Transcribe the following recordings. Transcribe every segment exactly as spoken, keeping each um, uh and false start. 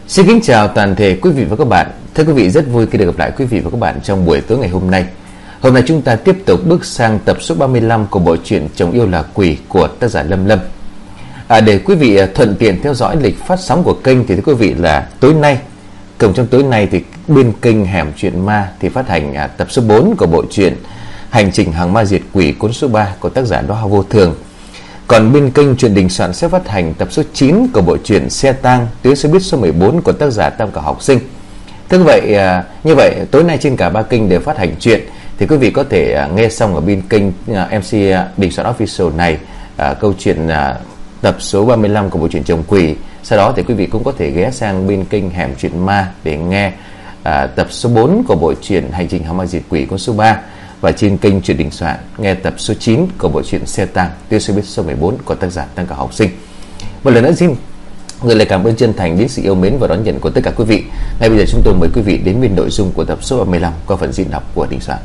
Xin kính chào toàn thể quý vị và các bạn. Thưa quý vị, rất vui khi được gặp lại quý vị và các bạn trong buổi tối ngày hôm nay. Hôm nay chúng ta tiếp tục bước sang tập số ba mươi lăm của bộ truyện Chồng Yêu Là Quỷ của tác giả Lâm Lâm. À, để quý vị thuận tiện theo dõi lịch phát sóng của kênh thì thưa quý vị là tối nay, cùng trong tối nay thì bên kênh Hẻm Chuyện Ma thì phát hành à, tập số bốn của bộ truyện Hành Trình Hàng Ma Diệt Quỷ cuốn số ba của tác giả Đóa Hoa Vô Thường. Còn bên kênh Truyện Đình Soạn sẽ phát hành tập số chín của bộ truyện Xe Tang tuyến xe buýt số mười bốn của tác giả Tam Cả Học Sinh. Thế vậy à, như vậy tối nay trên cả ba kênh đều phát hành truyện, thì quý vị có thể à, nghe xong ở bên kênh à, em xê à, Đình Soạn Official này à, câu chuyện à, tập số ba mươi lăm của bộ truyện Chồng Quỷ. Sau đó thì quý vị cũng có thể ghé sang bên kênh Hẻm Chuyện Ma để nghe à, tập số bốn của bộ truyện Hành Trình Hàng Ma Diệt Quỷ cuốn số ba, và trên kênh Truyện Đình Soạn nghe tập số chín của bộ truyện Xe Tang tuyến xe buýt số mười bốn của tác giả Tam Cả Học Sinh. Một lần nữa xin gửi lời cảm ơn chân thành đến sự yêu mến và đón nhận của tất cả quý vị. Ngay bây giờ chúng tôi mời quý vị đến với nội dung của tập số ba mươi lăm qua phần diễn đọc của Đình Soạn.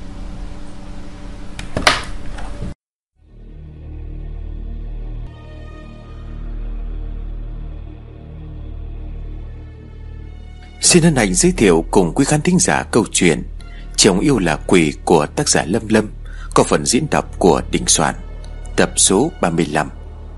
Xin hân hạnh giới thiệu cùng quý khán thính giả câu chuyện Chồng Yêu Là Quỷ của tác giả Lâm Lâm có phần diễn đọc của Đình Soạn, tập số ba mươi lăm.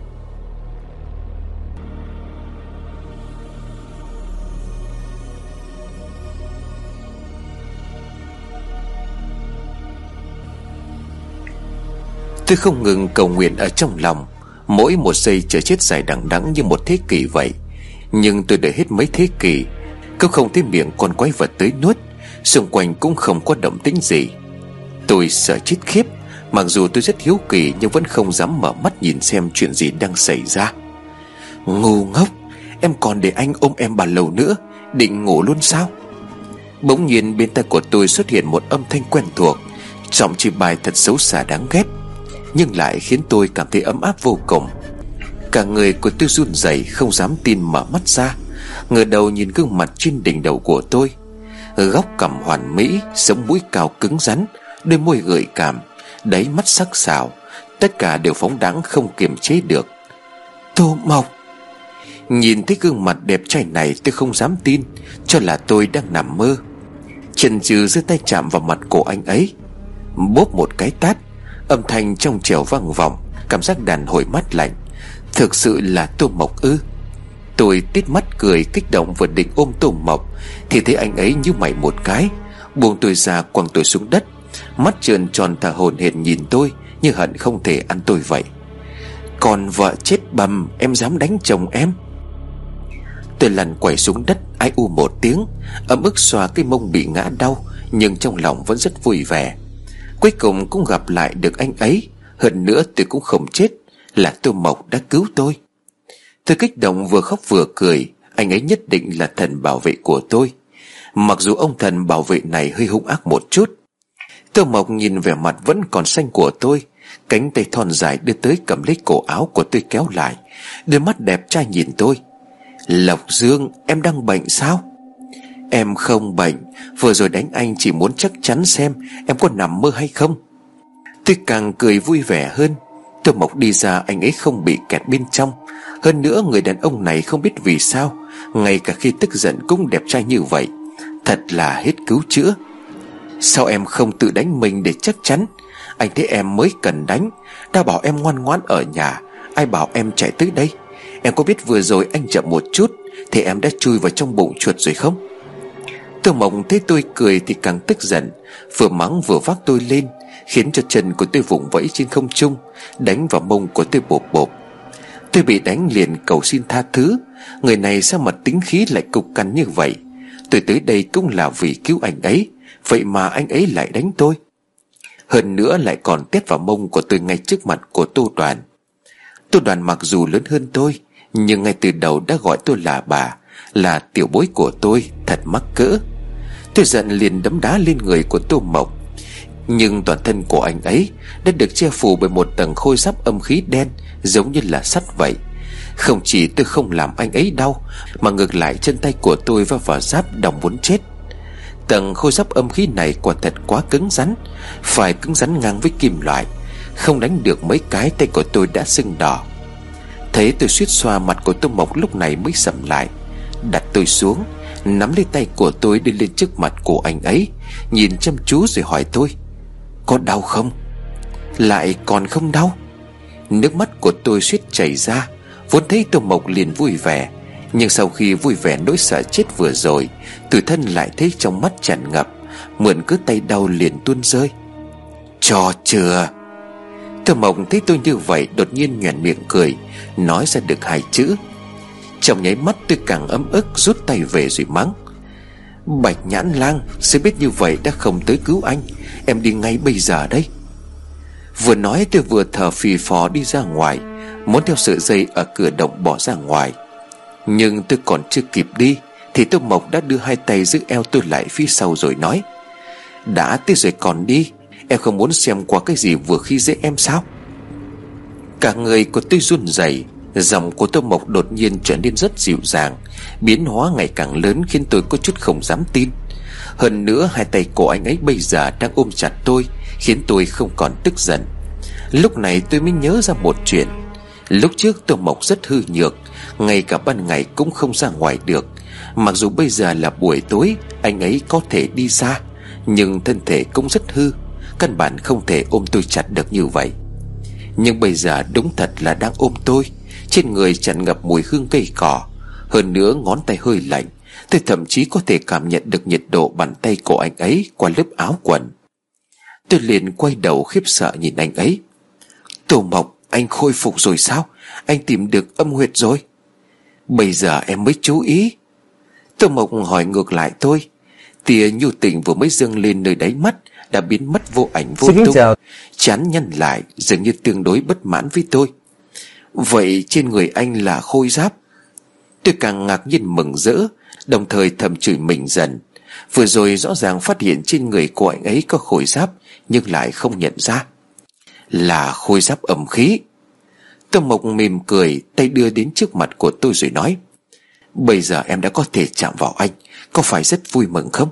Tôi không ngừng cầu nguyện ở trong lòng, mỗi một giây chờ chết dài đằng đẵng như một thế kỷ vậy. Nhưng tôi đợi hết mấy thế kỷ, cũng không thấy miệng con quái vật tới nuốt, xung quanh cũng không có động tĩnh gì. Tôi sợ chết khiếp, mặc dù tôi rất hiếu kỳ nhưng vẫn không dám mở mắt nhìn xem chuyện gì đang xảy ra. Ngu ngốc, em còn để anh ôm em bao lâu nữa, định ngủ luôn sao? Bỗng nhiên bên tai của tôi xuất hiện một âm thanh quen thuộc, giọng chửi bài thật xấu xa đáng ghét, nhưng lại khiến tôi cảm thấy ấm áp vô cùng. Cả người của tôi run rẩy, không dám tin mở mắt ra, ngửa đầu nhìn gương mặt trên đỉnh đầu của tôi. Góc cằm hoàn mỹ, sống mũi cao cứng rắn, đôi môi gợi cảm, đáy mắt sắc sảo, tất cả đều phóng đãng không kiềm chế được. Tô Mộc! Nhìn thấy gương mặt đẹp trai này, tôi không dám tin cho là tôi đang nằm mơ. Chần chừ giơ tay chạm vào mặt của anh ấy, bốp một cái tát, âm thanh trong trẻo vang vọng, cảm giác đàn hồi mát lạnh. Thực sự là Tô Mộc ư? Tôi tít mắt cười kích động, vừa định ôm Tô Mộc thì thấy anh ấy nhíu mày một cái, buông tôi ra quăng tôi xuống đất, mắt trợn tròn thở hổn hển nhìn tôi như hận không thể ăn tôi vậy. Còn vợ chết bầm, em dám đánh chồng em? Tôi lăn quẩy xuống đất, ai u một tiếng, ấm ức xoa cái mông bị ngã đau, nhưng trong lòng vẫn rất vui vẻ. Cuối cùng cũng gặp lại được anh ấy, hơn nữa tôi cũng không chết, là Tô Mộc đã cứu tôi. Tôi kích động vừa khóc vừa cười, anh ấy nhất định là thần bảo vệ của tôi, mặc dù ông thần bảo vệ này hơi hung ác một chút. Tô Mộc nhìn vẻ mặt vẫn còn xanh của tôi, cánh tay thon dài đưa tới cầm lấy cổ áo của tôi kéo lại, đôi mắt đẹp trai nhìn tôi. Lộc Dương, em đang bệnh sao? Em không bệnh, vừa rồi đánh anh chỉ muốn chắc chắn xem em có nằm mơ hay không. Tôi càng cười vui vẻ hơn. Tô Mộc đi ra, anh ấy không bị kẹt bên trong. Hơn nữa người đàn ông này không biết vì sao ngay cả khi tức giận cũng đẹp trai như vậy, thật là hết cứu chữa. Sao em không tự đánh mình để chắc chắn? Anh thấy em mới cần đánh, đã bảo em ngoan ngoãn ở nhà, ai bảo em chạy tới đây? Em có biết vừa rồi anh chậm một chút thì em đã chui vào trong bụng chuột rồi không? Tô Mộc thấy tôi cười thì càng tức giận, vừa mắng vừa vác tôi lên, khiến cho chân của tôi vùng vẫy trên không trung, đánh vào mông của tôi bộp bộp. Tôi bị đánh liền cầu xin tha thứ. Người này sao mà tính khí lại cục cằn như vậy? Tôi tới đây cũng là vì cứu anh ấy, vậy mà anh ấy lại đánh tôi, hơn nữa lại còn tét vào mông của tôi ngay trước mặt của Tô Đoàn. Tô Đoàn mặc dù lớn hơn tôi, nhưng ngay từ đầu đã gọi tôi là bà, là tiểu bối của tôi, thật mắc cỡ. Tôi giận liền đấm đá lên người của Tô Mộc, nhưng toàn thân của anh ấy đã được che phủ bởi một tầng khôi giáp âm khí đen, giống như là sắt vậy. Không chỉ tôi không làm anh ấy đau, mà ngược lại chân tay của tôi va vào giáp đau muốn chết. Tầng khôi giáp âm khí này quả thật quá cứng rắn, phải cứng rắn ngang với kim loại. Không đánh được mấy cái, tay của tôi đã sưng đỏ. Thấy tôi suýt xoa, mặt của Tô Mộc lúc này mới sầm lại. đặt tôi xuống, nắm lấy tay của tôi đi lên trước mặt của anh ấy, nhìn chăm chú rồi hỏi tôi: có đau không? Lại còn không đau? Nước mắt của tôi suýt chảy ra. Vốn thấy Tô Mộc liền vui vẻ, nhưng sau khi vui vẻ nỗi sợ chết vừa rồi, tự thân lại thấy trong mắt tràn ngập, mượn cứ tay đau liền tuôn rơi. Cho chưa? Tô Mộc thấy tôi như vậy đột nhiên nhoẻn miệng cười, nói ra được hai chữ. Trong nháy mắt tôi càng ấm ức, rút tay về rồi mắng: Bạch Nhãn Lang, sẽ biết như vậy đã không tới cứu anh. Em đi ngay bây giờ đây. Vừa nói tôi vừa thở phì phò đi ra ngoài, muốn theo sợi dây ở cửa động bỏ ra ngoài. Nhưng tôi còn chưa kịp đi thì Tô Mộc đã đưa hai tay giữ eo tôi lại phía sau rồi nói: đã tới rồi còn đi? Em không muốn xem qua cái gì vừa khi dễ em sao? Cả người của tôi run rẩy. Giọng của Tô Mộc đột nhiên trở nên rất dịu dàng, biến hóa ngày càng lớn khiến tôi có chút không dám tin. Hơn nữa hai tay của anh ấy bây giờ đang ôm chặt tôi, khiến tôi không còn tức giận. Lúc này tôi mới nhớ ra một chuyện. Lúc trước Tô Mộc rất hư nhược, ngay cả ban ngày cũng không ra ngoài được. Mặc dù bây giờ là buổi tối, anh ấy có thể đi xa, nhưng thân thể cũng rất hư, căn bản không thể ôm tôi chặt được như vậy. Nhưng bây giờ đúng thật là đang ôm tôi. Trên người tràn ngập mùi hương cây cỏ, hơn nữa ngón tay hơi lạnh. Tôi thậm chí có thể cảm nhận được nhiệt độ bàn tay của anh ấy qua lớp áo quần. Tôi liền quay đầu khiếp sợ nhìn anh ấy. Tô Mộc, anh khôi phục rồi sao? Anh tìm được âm huyệt rồi? Bây giờ em mới chú ý. Tô Mộc hỏi ngược lại tôi. Tia nhu tình vừa mới dâng lên nơi đáy mắt đã biến mất vô ảnh vô tung, chán nhăn lại, dường như tương đối bất mãn với tôi. Vậy trên người anh là khôi giáp? Tôi càng ngạc nhiên mừng rỡ, đồng thời thầm chửi mình dần. Vừa rồi rõ ràng phát hiện trên người của anh ấy có khôi giáp, nhưng lại không nhận ra. Là khôi giáp âm khí. Tô Mộc mỉm cười, tay đưa đến trước mặt của tôi rồi nói: bây giờ em đã có thể chạm vào anh, có phải rất vui mừng không?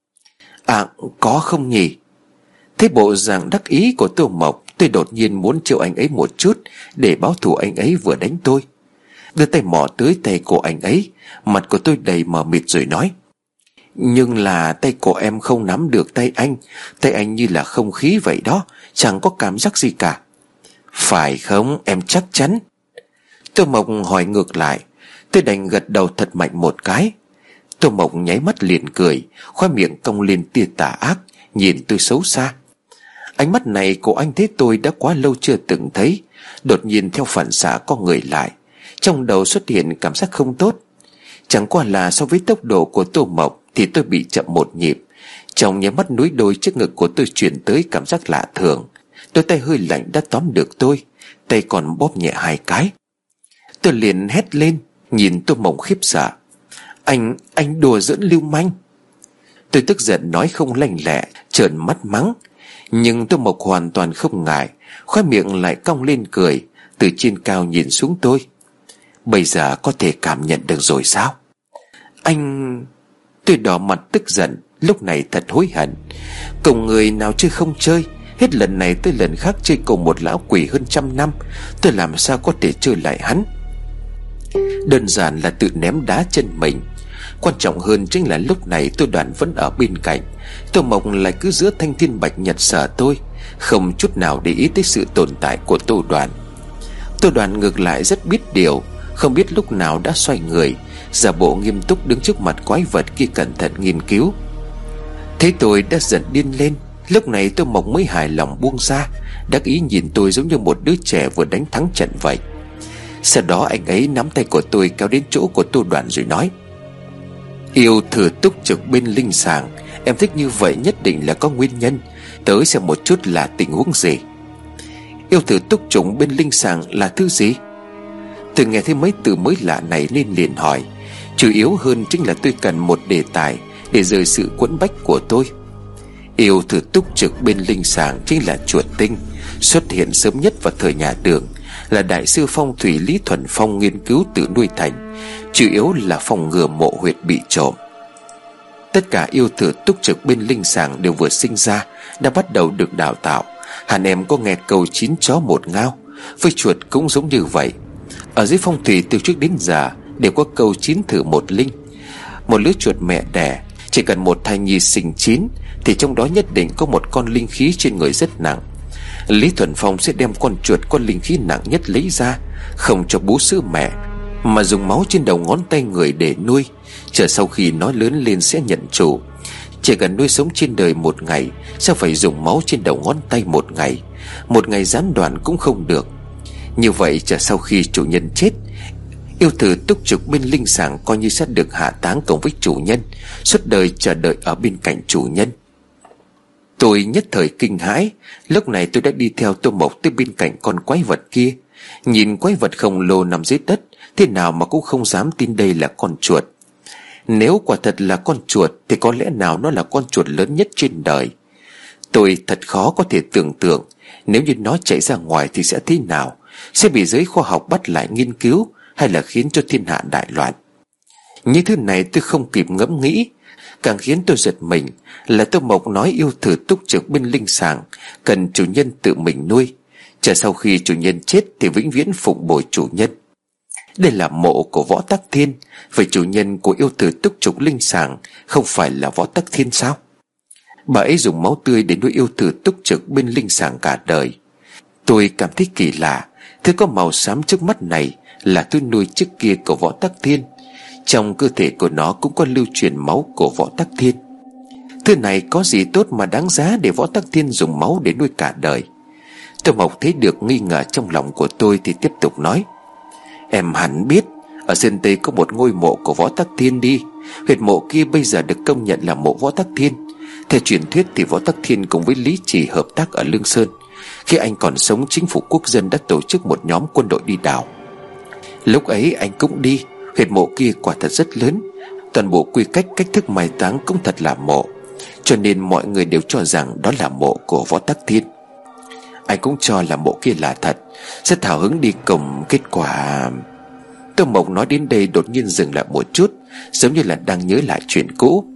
À, có không nhỉ? Thế bộ dạng đắc ý của Tô Mộc, tôi đột nhiên muốn trêu anh ấy một chút để báo thù anh ấy vừa đánh tôi. Đưa tay mò tới tay của anh ấy, mặt của tôi đầy mờ mịt rồi nói: nhưng là tay của em không nắm được tay anh. Tay anh như là không khí vậy đó, chẳng có cảm giác gì cả. Phải không, em chắc chắn? Tô Mộc hỏi ngược lại. Tôi đành gật đầu thật mạnh một cái. Tô Mộc nháy mắt liền cười, khóe miệng cong lên tia tà ác, nhìn tôi xấu xa. Ánh mắt này của anh thấy tôi đã quá lâu chưa từng thấy. Đột nhiên theo phản xạ co người lại, trong đầu xuất hiện cảm giác không tốt. Chẳng qua là so với tốc độ của Tô Mộc thì tôi bị chậm một nhịp. Trong nháy mắt núi đôi trước ngực của tôi chuyển tới cảm giác lạ thường. Đôi tay hơi lạnh đã tóm được tôi, tay còn bóp nhẹ hai cái. Tôi liền hét lên, nhìn Tô Mộc khiếp sợ. Anh, anh đùa giỡn lưu manh. Tôi tức giận nói không lành lẹ, trợn mắt mắng. Nhưng Tô Mộc hoàn toàn không ngại, khóe miệng lại cong lên cười, từ trên cao nhìn xuống tôi. Bây giờ có thể cảm nhận được rồi sao? Anh... Tôi đỏ mặt tức giận, lúc này thật hối hận. Cùng người nào chơi không chơi, hết lần này tới lần khác chơi cùng một lão quỷ hơn trăm năm, tôi làm sao có thể chơi lại hắn? Đơn giản là tự ném đá chân mình. Quan trọng hơn chính là lúc này tôi Đoàn vẫn ở bên cạnh. Tô Mộc lại cứ giữa thanh thiên bạch nhật sợ tôi, không chút nào để ý tới sự tồn tại của Tô Đoàn. Tô Đoàn ngược lại rất biết điều, không biết lúc nào đã xoay người, giả bộ nghiêm túc đứng trước mặt quái vật kia cẩn thận nghiên cứu. Thấy tôi đã giận điên lên, lúc này Tô Mộc mới hài lòng buông ra, đắc ý nhìn tôi giống như một đứa trẻ vừa đánh thắng trận vậy. Sau đó anh ấy nắm tay của tôi kéo đến chỗ của Tô Đoàn rồi nói: Yêu thử túc trực bên linh sàng, em thích như vậy nhất định là có nguyên nhân. Tới xem một chút là tình huống gì. Yêu thử túc trùng bên linh sàng là thứ gì? Tôi nghe thấy mấy từ mới lạ này nên liền hỏi. Chủ yếu hơn chính là tôi cần một đề tài để rời sự quẫn bách của tôi. Yêu thử túc trực bên linh sàng chính là chuột tinh, xuất hiện sớm nhất vào thời nhà Đường, là đại sư phong thủy Lý Thuần Phong nghiên cứu tự nuôi thành, chủ yếu là phòng ngừa mộ huyệt bị trộm. Tất cả yêu thử túc trực bên linh sàng đều vừa sinh ra đã bắt đầu được đào tạo. Hẳn em có nghe câu chín chó một ngao, với chuột cũng giống như vậy. Ở dưới phong thủy từ trước đến giờ đều có câu chín thử một linh, Một lứa chuột mẹ đẻ chỉ cần một thai nhi sinh chín thì trong đó nhất định có một con linh khí trên người rất nặng. Lý Thuần Phong sẽ đem con chuột có linh khí nặng nhất lấy ra, không cho bú sữa mẹ, mà dùng máu trên đầu ngón tay người để nuôi. Chờ sau khi nó lớn lên sẽ nhận chủ. Chỉ cần nuôi sống trên đời một ngày, sẽ phải dùng máu trên đầu ngón tay một ngày. Một ngày gián đoạn cũng không được. Như vậy chờ sau khi chủ nhân chết, yêu thử túc trực bên linh sàng coi như sẽ được hạ táng cùng với chủ nhân, suốt đời chờ đợi ở bên cạnh chủ nhân. Tôi nhất thời kinh hãi. Lúc này tôi đã đi theo Tô Mộc tới bên cạnh con quái vật kia. Nhìn quái vật khổng lồ nằm dưới đất, thế nào mà cũng không dám tin đây là con chuột. Nếu quả thật là con chuột thì có lẽ nào nó là con chuột lớn nhất trên đời. Tôi thật khó có thể tưởng tượng nếu như nó chạy ra ngoài thì sẽ thế nào. Sẽ bị giới khoa học bắt lại nghiên cứu, hay là khiến cho thiên hạ đại loạn. Những thứ này tôi không kịp ngẫm nghĩ. Càng khiến tôi giật mình là Tô Mộc nói yêu thử túc trực bên linh sàng cần chủ nhân tự mình nuôi, chờ sau khi chủ nhân chết thì vĩnh viễn phụng bồi chủ nhân. Đây là mộ của Võ Tắc Thiên, vậy chủ nhân của yêu thử túc trực linh sàng không phải là Võ Tắc Thiên sao? Bà ấy dùng máu tươi để nuôi yêu thử túc trực bên linh sàng cả đời. Tôi cảm thấy kỳ lạ. Thứ có màu xám trước mắt này là tôi nuôi trước kia của Võ Tắc Thiên. Trong cơ thể của nó cũng có lưu truyền máu của Võ Tắc Thiên. Thứ này có gì tốt mà đáng giá để Võ Tắc Thiên dùng máu để nuôi cả đời? Tô Mộc thấy được nghi ngờ trong lòng của tôi thì tiếp tục nói: Em hẳn biết ở Sơn Tây có một ngôi mộ của Võ Tắc Thiên đi. Huyệt mộ kia bây giờ được công nhận là mộ Võ Tắc Thiên. Theo truyền thuyết thì Võ Tắc Thiên cùng với Lý Chỉ hợp tác ở Lương Sơn. Khi anh còn sống, chính phủ quốc dân đã tổ chức một nhóm quân đội đi đào. Lúc ấy anh cũng đi. Huyệt mộ kia quả thật rất lớn. Toàn bộ quy cách cách thức mai táng cũng thật là mộ, cho nên mọi người đều cho rằng đó là mộ của Võ Tắc Thiên. Anh cũng cho là mộ kia là thật, rất hào hứng đi cùng. Kết quả... Tô Mộc nói đến đây đột nhiên dừng lại một chút, giống như là đang nhớ lại chuyện cũ.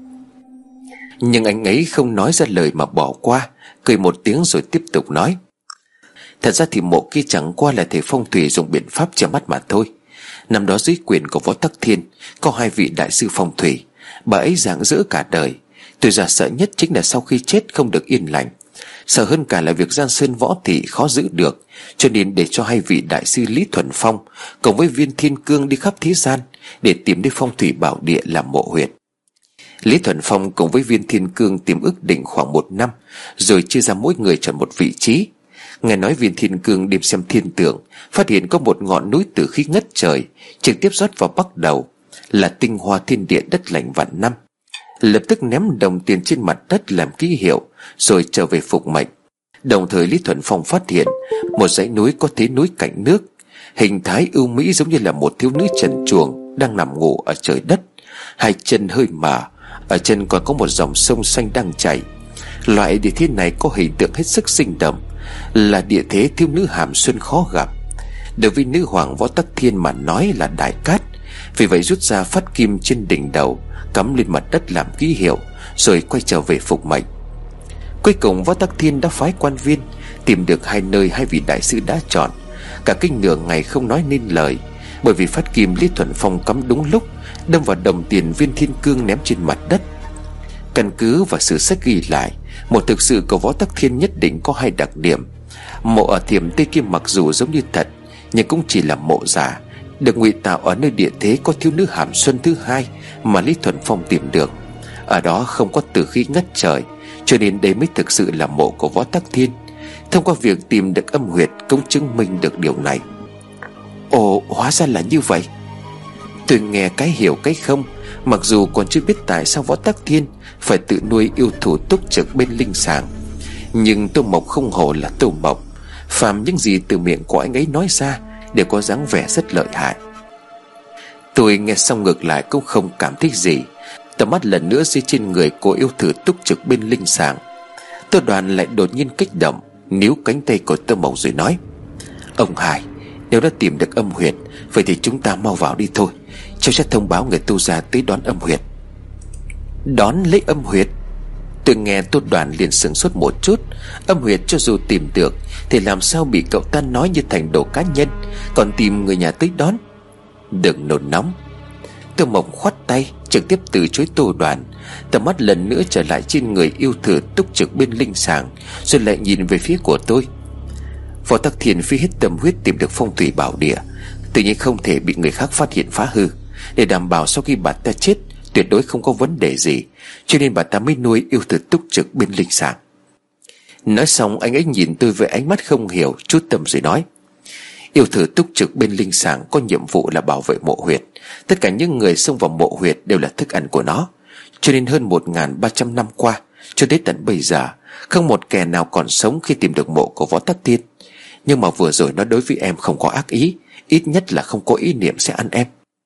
Nhưng anh ấy không nói ra lời mà bỏ qua, cười một tiếng rồi tiếp tục nói: Thật ra thì mộ kia chẳng qua là thầy phong thủy dùng biện pháp che mắt mà thôi. Năm đó dưới quyền của Võ Tắc Thiên có hai vị đại sư phong thủy, bà ấy rạng rỡ cả đời. Tôi ra sợ nhất chính là sau khi chết không được yên lành. Sợ hơn cả là việc Giang Sơn võ thị khó giữ được, cho nên để cho hai vị đại sư Lý Thuần Phong cùng với Viên Thiên Cương đi khắp thế gian để tìm đến phong thủy bảo địa làm mộ huyệt. Lý Thuần Phong cùng với Viên Thiên Cương tìm ước định khoảng một năm, rồi chia ra mỗi người chọn một vị trí. Nghe nói Viên Thiên Cương đêm xem thiên tượng, phát hiện có một ngọn núi tử khí ngất trời, trực tiếp rót vào bắc đầu, là tinh hoa thiên địa đất lành vạn năm. Lập tức ném đồng tiền trên mặt đất làm ký hiệu, rồi trở về phục mệnh. Đồng thời Lý Thuần Phong phát hiện một dãy núi có thế núi cạnh nước, hình thái ưu mỹ giống như là một thiếu nữ trần truồng đang nằm ngủ ở trời đất. Hai chân hơi mở, ở chân còn có một dòng sông xanh đang chảy. Loại địa thế này có hình tượng hết sức sinh động, là địa thế thiếu nữ hàm xuân khó gặp. Đối với nữ hoàng Võ Tắc Thiên mà nói là đại cát. Vì vậy rút ra phát kim trên đỉnh đầu, cắm lên mặt đất làm ký hiệu, rồi quay trở về phục mệnh. Cuối cùng Võ Tắc Thiên đã phái quan viên tìm được hai nơi hai vị đại sư đã chọn. Cả kinh nửa ngày không nói nên lời, bởi vì phát kim Lý Thuần Phong cắm đúng lúc, đâm vào đồng tiền Viên Thiên Cương ném trên mặt đất. Căn cứ và sử sách ghi lại, một thực sự của Võ Tắc Thiên nhất định có hai đặc điểm. Mộ ở Thiểm Tây Kim mặc dù giống như thật, nhưng cũng chỉ là mộ giả, được ngụy tạo ở nơi địa thế có thiếu nữ hàm xuân thứ hai mà Lý Thuần Phong tìm được. Ở đó không có tử khí ngất trời, cho nên đây mới thực sự là mộ của Võ Tắc Thiên. Thông qua việc tìm được âm huyệt cũng chứng minh được điều này. Ồ, hóa ra là như vậy. Tôi nghe cái hiểu cái không. Mặc dù còn chưa biết tại sao Võ Tắc Thiên phải tự nuôi yêu thủ túc trực bên linh sàng, nhưng Tô Mộc không hổ là Tô Mộc, phàm những gì từ miệng của anh ấy nói ra đều có dáng vẻ rất lợi hại. Tôi nghe xong ngược lại cũng không cảm thấy gì. Tầm mắt lần nữa rơi trên người của yêu thử túc trực bên linh sàng. Tô Đoàn lại đột nhiên kích động, níu cánh tay của Tô Mộc rồi nói: Ông Hải, nếu đã tìm được âm huyệt, vậy thì chúng ta mau vào đi thôi. Cháu sẽ thông báo người tu gia tới đón âm huyệt. Đón lấy âm huyệt? Tôi nghe Tô Đoàn liền sửng sốt một chút. Âm huyệt cho dù tìm được thì làm sao bị cậu ta nói như thành đồ cá nhân, còn tìm người nhà tới đón? Đừng nôn nóng. Tô Mộc khoát tay: trực tiếp từ chối Tô Đoàn. Tầm mắt lần nữa trở lại trên người yêu thử túc trực bên linh sàng, rồi lại nhìn về phía của tôi. Võ Tắc Thiên phí hết tâm huyết tìm được phong thủy bảo địa, tự nhiên không thể bị người khác phát hiện phá hư. Để đảm bảo sau khi bà ta chết tuyệt đối không có vấn đề gì, cho nên bà ta mới nuôi yêu thử túc trực bên linh sàng. Nói xong anh ấy nhìn tôi với ánh mắt không hiểu, chút tâm rồi nói: Yêu thử túc trực bên linh sàng có nhiệm vụ là bảo vệ mộ huyệt. Tất cả những người xông vào mộ huyệt đều là thức ăn của nó. Cho nên hơn một nghìn ba trăm năm qua, cho đến tận bây giờ, không một kẻ nào còn sống khi tìm được mộ của Võ Tắc Thiên. Nhưng mà vừa rồi nó đối với em không có ác ý, ít nhất là không có ý niệm sẽ ăn em.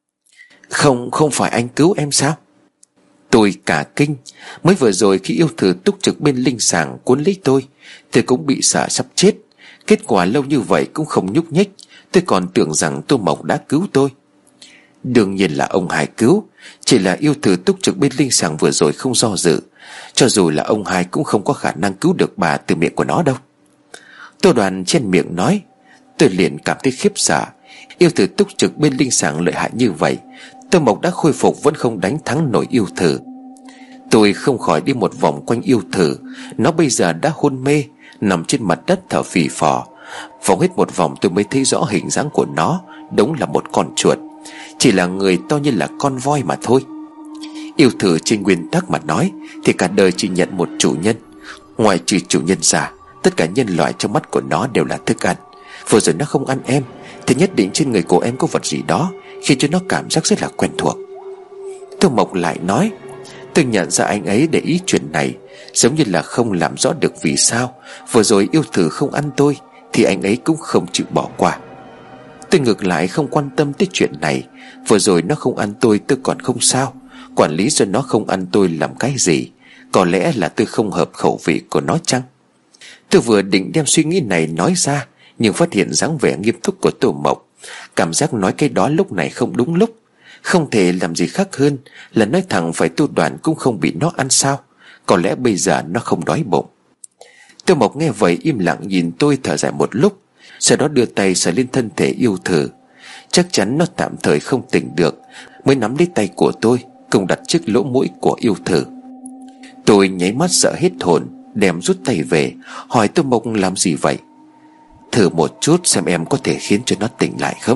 Không, không phải anh cứu em sao? Tôi cả kinh. Mới vừa rồi khi yêu thử túc trực bên linh sàng cuốn lấy tôi, tôi cũng bị sợ sắp chết. Kết quả lâu như vậy cũng không nhúc nhích. Tôi còn tưởng rằng Tô Mộc đã cứu tôi. Đương nhiên là ông Hai cứu. Chỉ là yêu thử túc trực bên linh sàng vừa rồi không do dự. Cho dù là ông Hai cũng không có khả năng cứu được bà từ miệng của nó đâu. Tô Đoàn trên miệng nói. Tôi liền cảm thấy khiếp sợ. Yêu thử túc trực bên linh sàng lợi hại như vậy, Tô Mộc đã khôi phục vẫn không đánh thắng nổi yêu thử. Tôi không khỏi đi một vòng quanh yêu thử. Nó bây giờ đã hôn mê, nằm trên mặt đất thở phì phò. Vòng hết một vòng tôi mới thấy rõ hình dáng của nó. Đúng là một con chuột, chỉ là người to như là con voi mà thôi. Yêu thử trên nguyên tắc mà nói thì cả đời chỉ nhận một chủ nhân. Ngoài trừ chủ nhân ra, tất cả nhân loại trong mắt của nó đều là thức ăn. Vừa rồi nó không ăn em thì nhất định trên người của em có vật gì đó khiến cho nó cảm giác rất là quen thuộc. Tô Mộc lại nói. Tôi nhận ra anh ấy để ý chuyện này, giống như là không làm rõ được vì sao vừa rồi yêu thử không ăn tôi thì anh ấy cũng không chịu bỏ qua. Tôi ngược lại không quan tâm tới chuyện này. Vừa rồi nó không ăn tôi tôi còn không sao. Quản lý cho nó không ăn tôi làm cái gì? Có lẽ là tôi không hợp khẩu vị của nó chăng? Tôi vừa định đem suy nghĩ này nói ra, nhưng phát hiện dáng vẻ nghiêm túc của Tô Mộc. Cảm giác nói cái đó lúc này không đúng lúc. Không thể làm gì khác hơn là nói thẳng phải Tô Đoàn cũng không bị nó ăn sao. Có lẽ bây giờ nó không đói bụng. Tô Mộc nghe vậy im lặng nhìn tôi thở dài một lúc, sau đó đưa tay sờ lên thân thể yêu thử. Chắc chắn nó tạm thời không tỉnh được, mới nắm lấy tay của tôi cùng đặt trước lỗ mũi của yêu thử. Tôi nháy mắt sợ hết hồn, đem rút tay về, hỏi Tô Mộc làm gì vậy? Thử một chút xem em có thể khiến cho nó tỉnh lại không?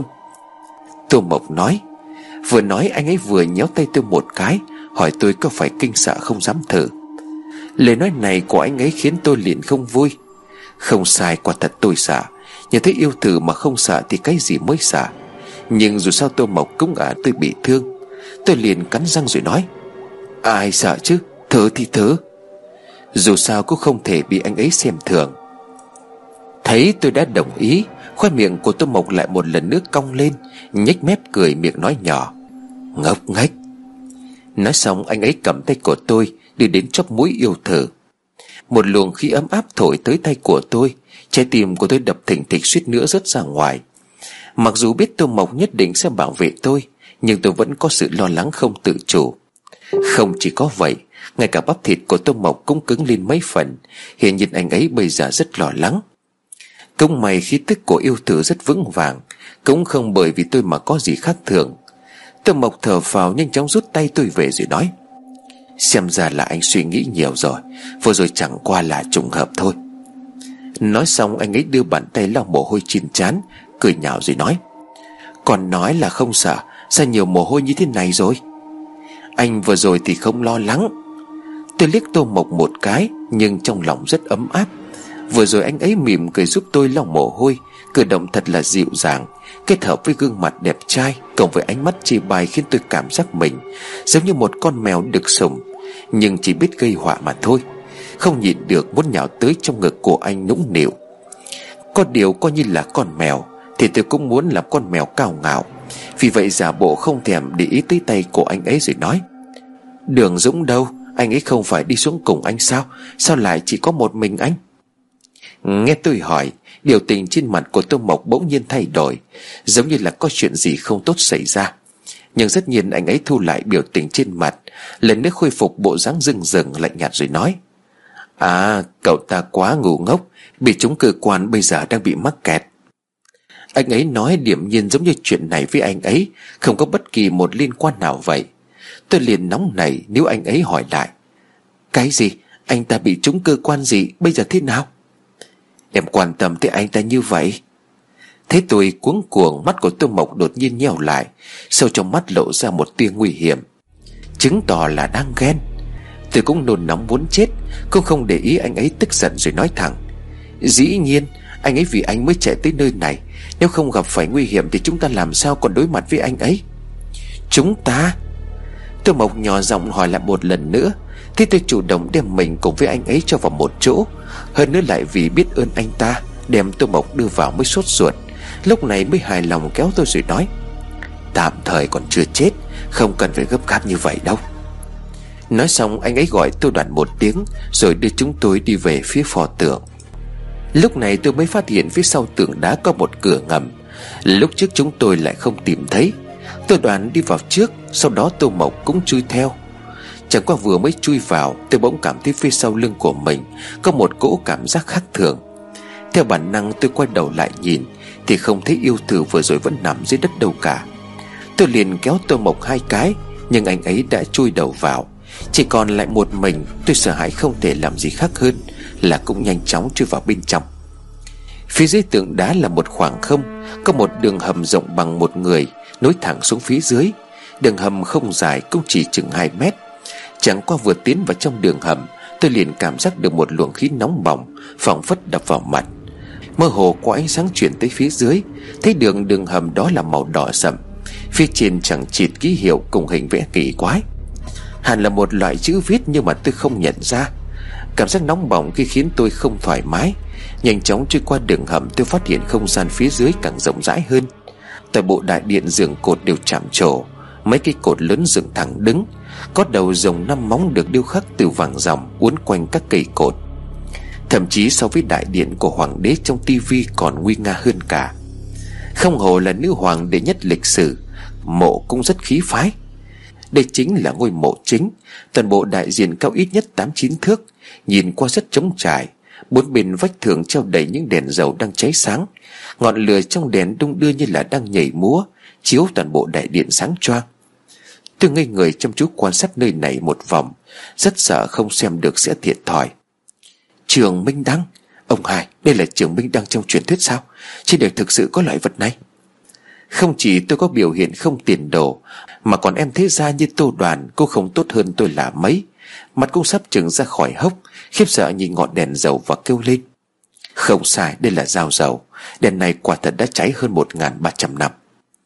Tô Mộc nói. Vừa nói anh ấy vừa nhéo tay tôi một cái, hỏi tôi có phải kinh sợ không dám thử. Lời nói này của anh ấy khiến tôi liền không vui. Không sai, quả thật tôi sợ. Nhưng thấy yêu thử mà không sợ thì cái gì mới sợ. Nhưng dù sao Tô Mộc cũng ở tôi bị thương. Tôi liền cắn răng rồi nói. Ai sợ chứ, thử thì thử. Dù sao cũng không thể bị anh ấy xem thường. Thấy tôi đã đồng ý, khoe miệng của Tô Mộc lại một lần nữa cong lên, nhếch mép cười miệng nói nhỏ. Ngốc nghếch. Nói xong anh ấy cầm tay của tôi đi đến chóp mũi yêu thử. Một luồng khí ấm áp thổi tới tay của tôi. Trái tim của tôi đập thình thịch suýt nữa rớt ra ngoài. Mặc dù biết Tô Mộc nhất định sẽ bảo vệ tôi, nhưng tôi vẫn có sự lo lắng không tự chủ. Không chỉ có vậy, ngay cả bắp thịt của Tô Mộc cũng cứng lên mấy phần. Hiện nhiên anh ấy bây giờ rất lo lắng. Cũng may khí tức của yêu thử rất vững vàng, cũng không bởi vì tôi mà có gì khác thường. Tô Mộc thở phào nhanh chóng rút tay tôi về rồi nói. Xem ra là anh suy nghĩ nhiều rồi, vừa rồi chẳng qua là trùng hợp thôi. Nói xong anh ấy đưa bàn tay lau mồ hôi trên trán, cười nhạo rồi nói. Còn nói là không sợ, sao nhiều mồ hôi như thế này rồi? Anh vừa rồi thì không lo lắng. Tôi liếc Tô Mộc một cái, nhưng trong lòng rất ấm áp. Vừa rồi anh ấy mỉm cười giúp tôi lau mồ hôi, cử động thật là dịu dàng, kết hợp với gương mặt đẹp trai cộng với ánh mắt chê bai khiến tôi cảm giác mình giống như một con mèo được sủng, nhưng chỉ biết gây họa mà thôi. Không nhịn được muốn nhào tới trong ngực của anh nũng nịu. Có điều coi như là con mèo thì tôi cũng muốn làm con mèo cao ngạo. Vì vậy giả bộ không thèm để ý tới tay của anh ấy rồi nói. Đường Dũng đâu? Anh ấy không phải đi xuống cùng anh sao? Sao lại chỉ có một mình anh? Nghe tôi hỏi, biểu tình trên mặt của Tô Mộc bỗng nhiên thay đổi, giống như là có chuyện gì không tốt xảy ra. Nhưng rất nhiên anh ấy thu lại biểu tình trên mặt, lần nữa khôi phục bộ dáng rưng rưng lạnh nhạt rồi nói. À, cậu ta quá ngu ngốc, bị chúng cơ quan bây giờ đang bị mắc kẹt. Anh ấy nói điềm nhiên giống như chuyện này với anh ấy không có bất kỳ một liên quan nào vậy. Tôi liền nóng nảy nếu anh ấy hỏi lại: Cái gì? Anh ta bị trúng cơ quan gì? Bây giờ thế nào? Em quan tâm tới anh ta như vậy? Thế tôi cuống cuồng, mắt của Tô Mộc đột nhiên nheo lại, sâu trong mắt lộ ra một tia nguy hiểm, chứng tỏ là đang ghen. Tôi cũng nôn nóng muốn chết, cũng không để ý anh ấy tức giận rồi nói thẳng: Dĩ nhiên, anh ấy vì anh mới chạy tới nơi này. Nếu không gặp phải nguy hiểm thì chúng ta làm sao còn đối mặt với anh ấy? Chúng ta? Tô Mộc nhỏ giọng hỏi lại một lần nữa. Thế tôi chủ động đem mình cùng với anh ấy cho vào một chỗ. Hơn nữa lại vì biết ơn anh ta, đem Tô Mộc đưa vào mới sốt ruột. Lúc này mới hài lòng kéo tôi rồi nói: Tạm thời còn chưa chết, không cần phải gấp gáp như vậy đâu. Nói xong anh ấy gọi Tô Đoàn một tiếng, rồi đưa chúng tôi đi về phía pho tượng. Lúc này tôi mới phát hiện phía sau tượng đá có một cửa ngầm. Lúc trước chúng tôi lại không tìm thấy. Tô Đoàn đi vào trước, sau đó Tô Mộc cũng chui theo. Chẳng qua vừa mới chui vào, tôi bỗng cảm thấy phía sau lưng của mình có một cỗ cảm giác khác thường. Theo bản năng tôi quay đầu lại nhìn, thì không thấy yêu thử vừa rồi vẫn nằm dưới đất đâu cả. Tôi liền kéo Tô Mộc hai cái, nhưng anh ấy đã chui đầu vào. Chỉ còn lại một mình. Tôi sợ hãi không thể làm gì khác hơn là cũng nhanh chóng chui vào bên trong. Phía dưới tượng đá là một khoảng không, có một đường hầm rộng bằng một người nối thẳng xuống phía dưới. Đường hầm không dài, cũng chỉ chừng hai mét. Chẳng qua vừa tiến vào trong đường hầm, tôi liền cảm giác được một luồng khí nóng bỏng phảng phất đập vào mặt. Mơ hồ có ánh sáng chuyển tới phía dưới. Thấy đường đường hầm đó là màu đỏ sậm, phía trên chẳng chịt ký hiệu cùng hình vẽ kỳ quái. Hẳn là một loại chữ viết nhưng mà tôi không nhận ra. Cảm giác nóng bỏng kia khiến tôi không thoải mái. Nhanh chóng trôi qua đường hầm, tôi phát hiện không gian phía dưới càng rộng rãi hơn. Toàn bộ đại điện giường cột đều chạm trổ. Mấy cây cột lớn dựng thẳng đứng, có đầu rồng năm móng được điêu khắc từ vàng ròng uốn quanh các cây cột. Thậm chí so với đại điện của hoàng đế trong tivi còn nguy nga hơn cả. Không hổ là nữ hoàng đệ nhất lịch sử. Mộ cũng rất khí phái. Đây chính là ngôi mộ chính. Toàn bộ đại diện cao ít nhất tám chín thước, nhìn qua rất trống trải. Bốn bên vách tường treo đầy những đèn dầu đang cháy sáng. Ngọn lửa trong đèn đung đưa như là đang nhảy múa, chiếu toàn bộ đại điện sáng choang. Tôi ngây người chăm chú quan sát nơi này một vòng, rất sợ không xem được sẽ thiệt thòi. Trường Minh Đăng? Ông Hải, đây là Trường Minh Đăng trong truyền thuyết sao? Trên đời thực sự có loại vật này? Không chỉ tôi có biểu hiện không tiền đồ, mà còn em thế gia như Tô Đoàn, cô không tốt hơn tôi là mấy. Mặt cũng sắp trừng ra khỏi hốc, khiếp sợ nhìn ngọn đèn dầu và kêu lên: Không sai, đây là dao dầu. Đèn này quả thật đã cháy hơn một nghìn ba trăm năm.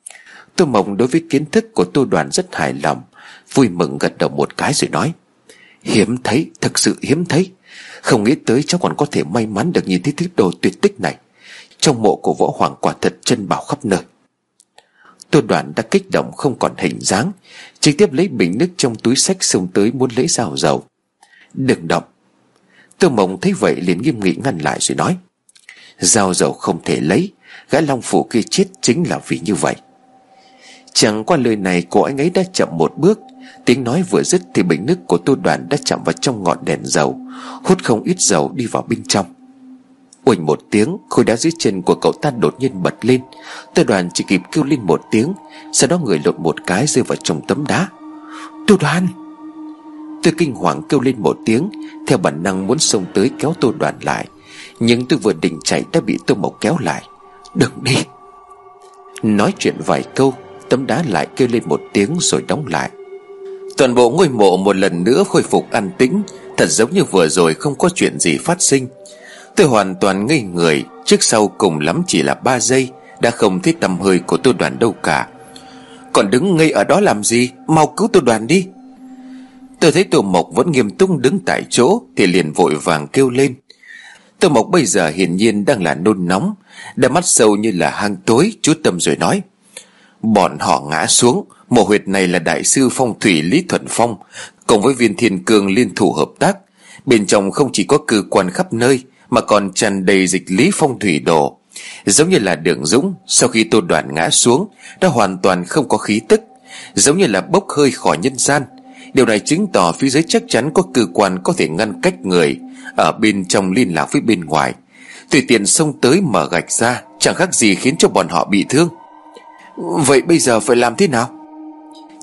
Tô Mộc đối với kiến thức của Tô Đoàn rất hài lòng, vui mừng gật đầu một cái rồi nói: Hiếm thấy, thực sự hiếm thấy. Không nghĩ tới cháu còn có thể may mắn được nhìn thấy thứ đồ tuyệt tích này. Trong mộ của võ hoàng quả thật chân bảo khắp nơi. Tô Đoàn đã kích động không còn hình dáng, trực tiếp lấy bình nước trong túi xách xông tới muốn lấy dao dầu. Đừng động. Tô Mộc thấy vậy liền nghiêm nghị ngăn lại rồi nói: Dao dầu không thể lấy. Gã long phủ kia chết chính là vì như vậy. Chẳng qua lời này của anh ấy đã chậm một bước. Tiếng nói vừa dứt thì bình nước của Tô Đoàn đã chạm vào trong ngọn đèn dầu, hút không ít dầu đi vào bên trong. Uỳnh một tiếng, khối đá dưới chân của cậu ta đột nhiên bật lên. Tô Đoàn chỉ kịp kêu lên một tiếng, sau đó người lộn một cái rơi vào trong tấm đá. Tô Đoàn! Tôi kinh hoàng kêu lên một tiếng, theo bản năng muốn xông tới kéo Tô Đoàn lại. Nhưng tôi vừa định chạy đã bị Tô Mộc kéo lại. Đừng đi! Nói chuyện vài câu, tấm đá lại kêu lên một tiếng rồi đóng lại. Toàn bộ ngôi mộ một lần nữa khôi phục an tĩnh, thật giống như vừa rồi không có chuyện gì phát sinh. Tôi hoàn toàn ngây người. Trước sau cùng lắm chỉ là ba giây, đã không thấy tăm hơi của Tô Đoàn đâu cả. Còn đứng ngây ở đó làm gì? Mau cứu Tô Đoàn đi! Tôi thấy Tô Mộc vẫn nghiêm túc đứng tại chỗ thì liền vội vàng kêu lên. Tô Mộc bây giờ hiển nhiên đang là nôn nóng, đôi mắt sâu như là hang tối, chú tâm rồi nói: Bọn họ ngã xuống. Mộ huyệt này là đại sư phong thủy Lý Thuần Phong cùng với Viên Thiên Cương liên thủ hợp tác. Bên trong không chỉ có cơ quan khắp nơi, mà còn tràn đầy dịch lý phong thủy đồ. Giống như là Đường Dũng sau khi Tô Đoàn ngã xuống đã hoàn toàn không có khí tức, giống như là bốc hơi khỏi nhân gian. Điều này chứng tỏ phía dưới chắc chắn có cơ quan có thể ngăn cách người ở bên trong liên lạc với bên ngoài. Tùy tiện xông tới mở gạch ra, chẳng khác gì khiến cho bọn họ bị thương. Vậy bây giờ phải làm thế nào?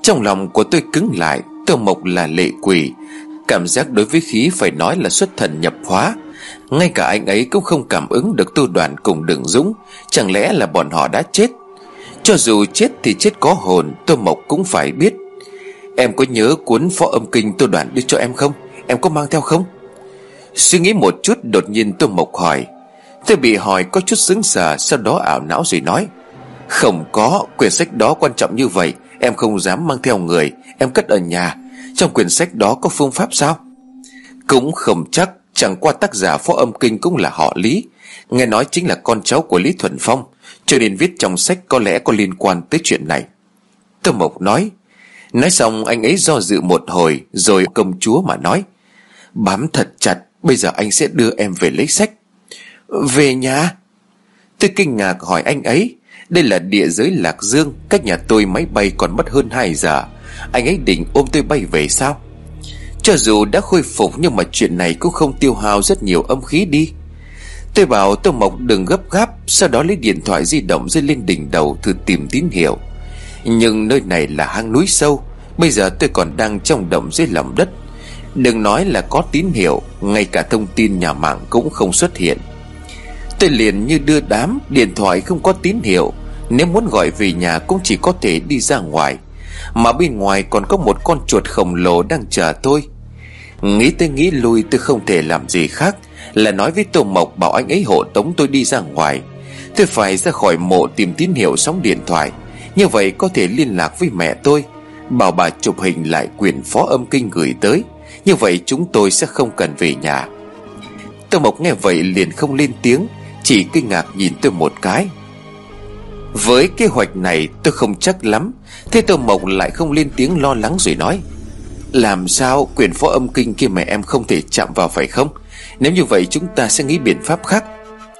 Trong lòng của tôi cứng lại. Tô Mộc là lệ quỷ, cảm giác đối với khí phải nói là xuất thần nhập hóa. Ngay cả anh ấy cũng không cảm ứng được Tô Đoàn cùng Đường Dũng. Chẳng lẽ là bọn họ đã chết? Cho dù chết thì chết có hồn, Tô Mộc cũng phải biết. Em có nhớ cuốn Phó Âm Kinh Tô Đoàn đưa cho em không? Em có mang theo không? Suy nghĩ một chút, đột nhiên Tô Mộc hỏi. Tôi bị hỏi có chút sững sờ, sau đó ảo não rồi nói: Không có, quyển sách đó quan trọng như vậy em không dám mang theo người, em cất ở nhà. Trong quyển sách đó có phương pháp sao? Cũng không chắc, chẳng qua tác giả Phó Âm Kinh cũng là họ Lý, nghe nói chính là con cháu của Lý Thuần Phong, cho nên viết trong sách có lẽ có liên quan tới chuyện này. Tô Mộc nói. Nói xong anh ấy do dự một hồi, rồi công chúa mà nói: Bám thật chặt, bây giờ anh sẽ đưa em về lấy sách. Về nhà? Tôi kinh ngạc hỏi anh ấy. Đây là địa giới Lạc Dương, cách nhà tôi máy bay còn mất hơn hai giờ. Anh ấy định ôm tôi bay về sao? Cho dù đã khôi phục nhưng mà chuyện này cũng không tiêu hao rất nhiều âm khí đi. Tôi bảo Tô Mộc đừng gấp gáp, sau đó lấy điện thoại di động dây lên đỉnh đầu thử tìm tín hiệu. Nhưng nơi này là hang núi sâu, bây giờ tôi còn đang trong động dưới lòng đất. Đừng nói là có tín hiệu, ngay cả thông tin nhà mạng cũng không xuất hiện. Tôi liền như đưa đám, điện thoại không có tín hiệu. Nếu muốn gọi về nhà cũng chỉ có thể đi ra ngoài, mà bên ngoài còn có một con chuột khổng lồ đang chờ tôi. Nghĩ tới nghĩ lui, tôi không thể làm gì khác là nói với Tô Mộc bảo anh ấy hộ tống tôi đi ra ngoài. Tôi phải ra khỏi mộ tìm tín hiệu sóng điện thoại, như vậy có thể liên lạc với mẹ tôi, bảo bà chụp hình lại quyển Phó Âm Kinh gửi tới. Như vậy chúng tôi sẽ không cần về nhà. Tô Mộc nghe vậy liền không lên tiếng, chỉ kinh ngạc nhìn tôi một cái. Với kế hoạch này tôi không chắc lắm. Thế Tô Mộc lại không lên tiếng, lo lắng rồi nói: Làm sao quyển Phó Âm Kinh kia mẹ em không thể chạm vào phải không? Nếu như vậy chúng ta sẽ nghĩ biện pháp khác.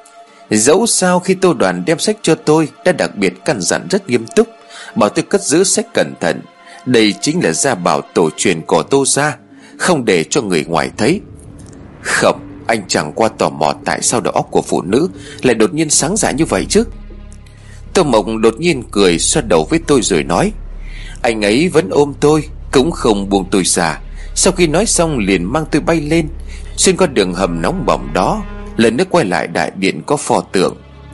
Dẫu sao khi Tô Đoàn đem sách cho tôi đã đặc biệt căn dặn rất nghiêm túc, bảo tôi cất giữ sách cẩn thận. Đây chính là gia bảo tổ truyền của Tô gia, không để cho người ngoài thấy. Không, anh chẳng qua tò mò tại sao đầu óc của phụ nữ lại đột nhiên sáng dạ như vậy chứ. Tô Mộc đột nhiên cười, xoa đầu với tôi rồi nói: Anh ấy vẫn ôm tôi, cũng không buông tôi ra. Sau khi nói xong liền mang tôi bay lên, xuyên qua đường hầm nóng bỏng đó, lần nữa quay lại đại điện có pho tượng.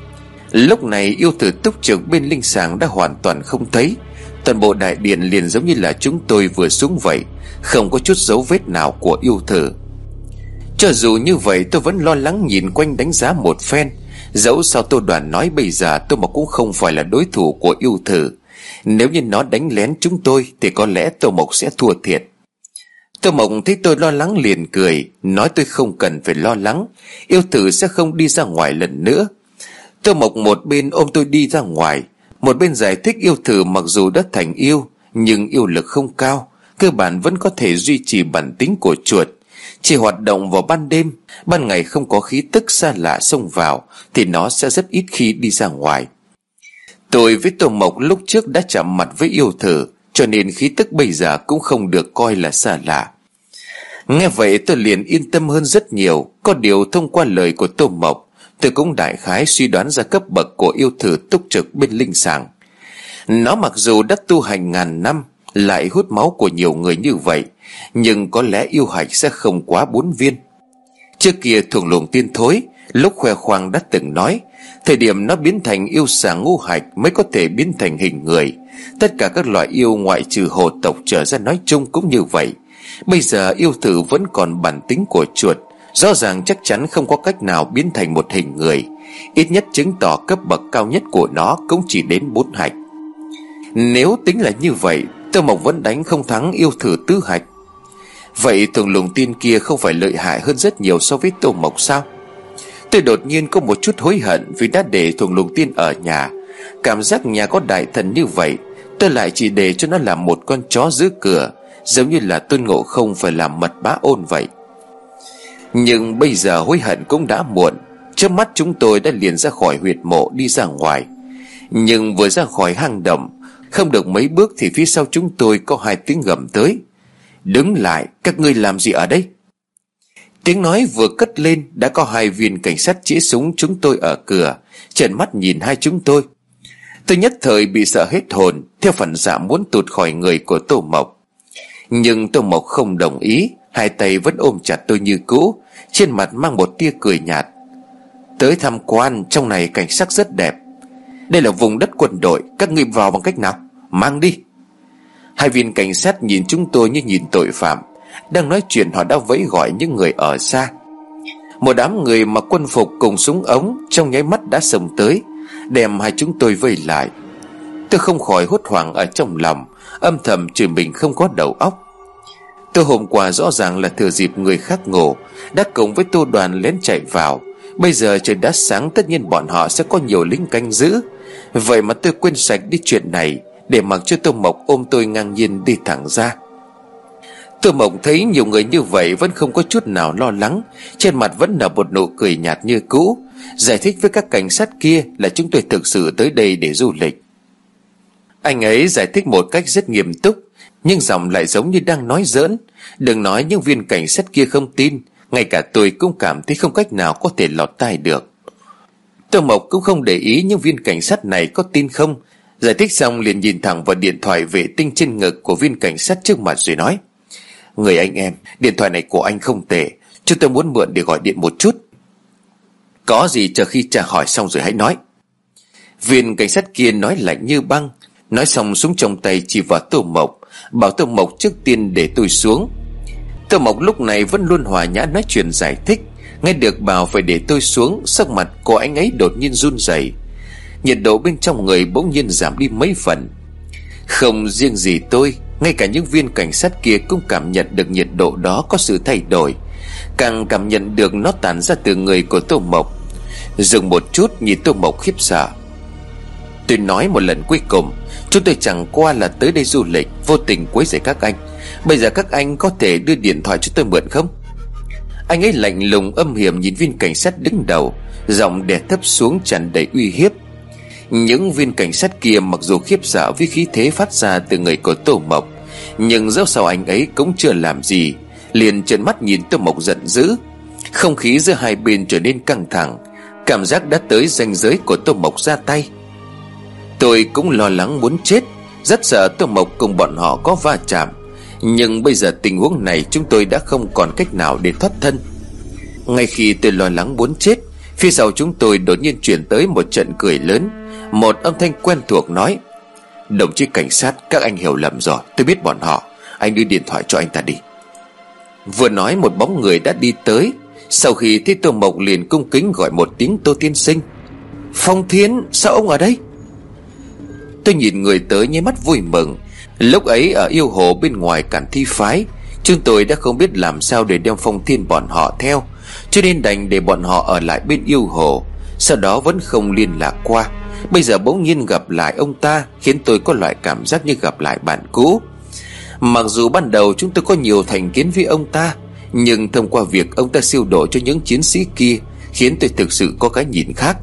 Lúc này yêu thử túc trực bên linh sàng đã hoàn toàn không thấy. Toàn bộ đại điện liền giống như là chúng tôi vừa xuống vậy, không có chút dấu vết nào của yêu thử. Cho dù như vậy tôi vẫn lo lắng nhìn quanh đánh giá một phen. Dẫu sao Tô Đoàn nói bây giờ tôi mà cũng không phải là đối thủ của yêu thử. Nếu như nó đánh lén chúng tôi thì có lẽ Tô Mộc sẽ thua thiệt. Tô Mộc thấy tôi lo lắng liền cười, nói tôi không cần phải lo lắng, yêu thử sẽ không đi ra ngoài lần nữa. Tô Mộc một bên ôm tôi đi ra ngoài, một bên giải thích yêu thử mặc dù đã thành yêu, nhưng yêu lực không cao, cơ bản vẫn có thể duy trì bản tính của chuột, chỉ hoạt động vào ban đêm. Ban ngày không có khí tức xa lạ xông vào thì nó sẽ rất ít khi đi ra ngoài. Tôi với Tô Mộc lúc trước đã chạm mặt với yêu thử, cho nên khí tức bây giờ cũng không được coi là xa lạ. Nghe vậy tôi liền yên tâm hơn rất nhiều. Có điều thông qua lời của Tô Mộc, tôi cũng đại khái suy đoán ra cấp bậc của yêu thử túc trực bên linh sàng. Nó mặc dù đã tu hành ngàn năm, lại hút máu của nhiều người như vậy, nhưng có lẽ yêu hạch sẽ không quá bốn viên. Trước kia Thuồng Luồng Tiên Thối lúc khoe khoang đã từng nói, thời điểm nó biến thành yêu xà ngũ hạch mới có thể biến thành hình người. Tất cả các loại yêu ngoại trừ hồ tộc trở ra nói chung cũng như vậy. Bây giờ yêu thử vẫn còn bản tính của chuột, rõ ràng chắc chắn không có cách nào biến thành một hình người. Ít nhất chứng tỏ cấp bậc cao nhất của nó cũng chỉ đến bốn hạch. Nếu tính là như vậy, Tô Mộc vẫn đánh không thắng yêu thử tứ hạch. Vậy Thuồng Luồng Tiên kia không phải lợi hại hơn rất nhiều so với Tô Mộc sao? Tôi đột nhiên có một chút hối hận vì đã để Thuồng Luồng Tiên ở nhà. Cảm giác nhà có đại thần như vậy, tôi lại chỉ để cho nó làm một con chó giữ cửa, giống như là Tôn Ngộ Không phải làm mật bá ôn vậy. Nhưng bây giờ hối hận cũng đã muộn. Trước mắt chúng tôi đã liền ra khỏi huyệt mộ đi ra ngoài. Nhưng vừa ra khỏi hang động, không được mấy bước thì phía sau chúng tôi có hai tiếng gầm tới: Đứng lại, các ngươi làm gì ở đây? Tiếng nói vừa cất lên, đã có hai viên cảnh sát chĩa súng chúng tôi ở cửa, trợn mắt nhìn hai chúng tôi. Tôi nhất thời bị sợ hết hồn, theo phản xạ muốn tụt khỏi người của Tô Mộc. Nhưng Tô Mộc không đồng ý, hai tay vẫn ôm chặt tôi như cũ, trên mặt mang một tia cười nhạt. Tới tham quan, trong này cảnh sắc rất đẹp. Đây là vùng đất quân đội, các ngươi vào bằng cách nào? Mang đi. Hai viên cảnh sát nhìn chúng tôi như nhìn tội phạm. Đang nói chuyện họ đã vẫy gọi những người ở xa. Một đám người mặc quân phục cùng súng ống trong nháy mắt đã xông tới, đem hai chúng tôi vây lại. Tôi không khỏi hốt hoảng ở trong lòng, âm thầm chửi mình không có đầu óc. Tôi hôm qua rõ ràng là thừa dịp người khác ngủ, đã cùng với Tô Đoàn lén chạy vào. Bây giờ trời đã sáng, tất nhiên bọn họ sẽ có nhiều lính canh giữ. Vậy mà tôi quên sạch đi chuyện này, để mặc cho Tô Mộc ôm tôi ngang nhiên đi thẳng ra. Tô Mộc thấy nhiều người như vậy vẫn không có chút nào lo lắng, trên mặt vẫn nở một nụ cười nhạt như cũ, giải thích với các cảnh sát kia là chúng tôi thực sự tới đây để du lịch. Anh ấy giải thích một cách rất nghiêm túc, nhưng giọng lại giống như đang nói giỡn. Đừng nói những viên cảnh sát kia không tin, ngay cả tôi cũng cảm thấy không cách nào có thể lọt tai được. Tô Mộc cũng không để ý những viên cảnh sát này có tin không. Giải thích xong liền nhìn thẳng vào điện thoại vệ tinh trên ngực của viên cảnh sát trước mặt rồi nói: Người anh em, điện thoại này của anh không tệ, chúng tôi muốn mượn để gọi điện một chút. Có gì chờ khi trả hỏi xong rồi hãy nói. Viên cảnh sát kia nói lạnh như băng. Nói xong súng trong tay chỉ vào Tô Mộc, bảo Tô Mộc trước tiên để tôi xuống. Tô Mộc lúc này vẫn luôn hòa nhã nói chuyện giải thích. Nghe được bảo phải để tôi xuống, sắc mặt của anh ấy đột nhiên run rẩy. Nhiệt độ bên trong người bỗng nhiên giảm đi mấy phần. Không riêng gì tôi, ngay cả những viên cảnh sát kia cũng cảm nhận được nhiệt độ đó có sự thay đổi, càng cảm nhận được nó tản ra từ người của Tô Mộc. Dừng một chút nhìn Tô Mộc khiếp sợ. Tôi nói một lần cuối cùng, chúng tôi chẳng qua là tới đây du lịch, vô tình quấy rầy các anh. Bây giờ các anh có thể đưa điện thoại cho tôi mượn không? Anh ấy lạnh lùng âm hiểm nhìn viên cảnh sát đứng đầu, giọng đè thấp xuống tràn đầy uy hiếp. Những viên cảnh sát kia mặc dù khiếp sợ với khí thế phát ra từ người của Tô Mộc, nhưng dẫu sao anh ấy cũng chưa làm gì, liền trợn mắt nhìn Tô Mộc giận dữ. Không khí giữa hai bên trở nên căng thẳng, cảm giác đã tới ranh giới của Tô Mộc ra tay. Tôi cũng lo lắng muốn chết, rất sợ Tô Mộc cùng bọn họ có va chạm. Nhưng bây giờ tình huống này chúng tôi đã không còn cách nào để thoát thân. Ngay khi tôi lo lắng muốn chết, phía sau chúng tôi đột nhiên chuyển tới một trận cười lớn. Một âm thanh quen thuộc nói: Đồng chí cảnh sát, các anh hiểu lầm rồi, tôi biết bọn họ. Anh đưa điện thoại cho anh ta đi. Vừa nói một bóng người đã đi tới. Sau khi thấy Tô Mộc liền cung kính gọi một tiếng Tô tiên sinh. Phong Thiên, sao ông ở đây? Tôi nhìn người tới nháy mắt vui mừng. Lúc ấy ở Yêu Hồ bên ngoài Cản Thi Phái, chúng tôi đã không biết làm sao để đem Phong Thiên bọn họ theo, cho nên đành để bọn họ ở lại bên Yêu Hồ. Sau đó vẫn không liên lạc qua. Bây giờ bỗng nhiên gặp lại ông ta, khiến tôi có loại cảm giác như gặp lại bạn cũ. Mặc dù ban đầu chúng tôi có nhiều thành kiến với ông ta, nhưng thông qua việc ông ta siêu độ cho những chiến sĩ kia, khiến tôi thực sự có cái nhìn khác.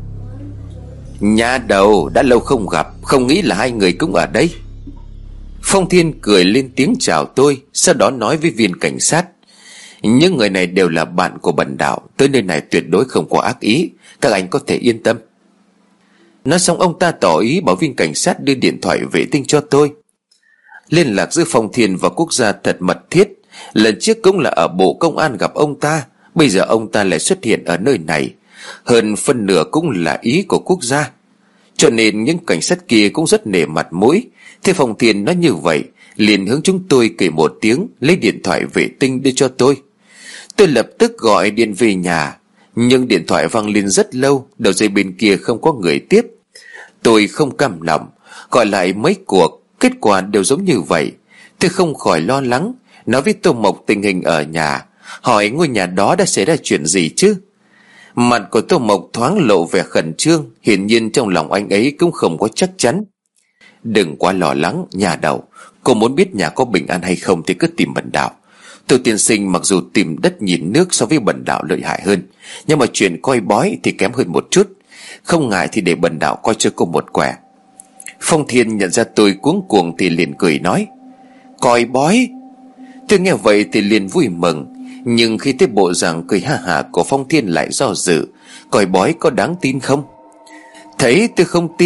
Nhà đầu, đã lâu không gặp, không nghĩ là hai người cũng ở đây. Phong Thiên cười lên tiếng chào tôi, sau đó nói với viên cảnh sát: Những người này đều là bạn của Bần Đạo, tới nơi này tuyệt đối không có ác ý, các anh có thể yên tâm. Nói xong ông ta tỏ ý bảo viên cảnh sát đưa điện thoại vệ tinh cho tôi. Liên lạc giữa Phong Thiên và Quốc gia thật mật thiết. Lần trước cũng là ở Bộ Công an gặp ông ta, bây giờ ông ta lại xuất hiện ở nơi này. Hơn phân nửa cũng là ý của Quốc gia, cho nên những cảnh sát kia cũng rất nể mặt mũi. Thế Phong Thiên nói như vậy, liền hướng chúng tôi kể một tiếng, lấy điện thoại vệ tinh đưa cho tôi. Tôi lập tức gọi điện về nhà, nhưng điện thoại vang lên rất lâu, đầu dây bên kia không có người tiếp. Tôi không cam lòng, gọi lại mấy cuộc, kết quả đều giống như vậy. Tôi không khỏi lo lắng, nói với Tô Mộc tình hình ở nhà, hỏi ngôi nhà đó đã xảy ra chuyện gì chứ. Mặt của Tô Mộc thoáng lộ vẻ khẩn trương, hiển nhiên trong lòng anh ấy cũng không có chắc chắn. Đừng quá lo lắng, nhà đầu, cô muốn biết nhà có bình an hay không thì cứ tìm Bần Đạo. Tô tiên sinh mặc dù tìm đất nhìn nước so với Bần Đạo lợi hại hơn, nhưng mà chuyện coi bói thì kém hơn một chút. Không ngại thì để Bần Đạo coi cho cô một quẻ. Phong Thiên nhận ra tôi cuống cuồng thì liền cười nói: Coi bói? Tôi nghe vậy thì liền vui mừng, nhưng khi thấy bộ dạng cười ha hả của Phong Thiên lại do dự, coi bói có đáng tin không? Thấy tôi không tin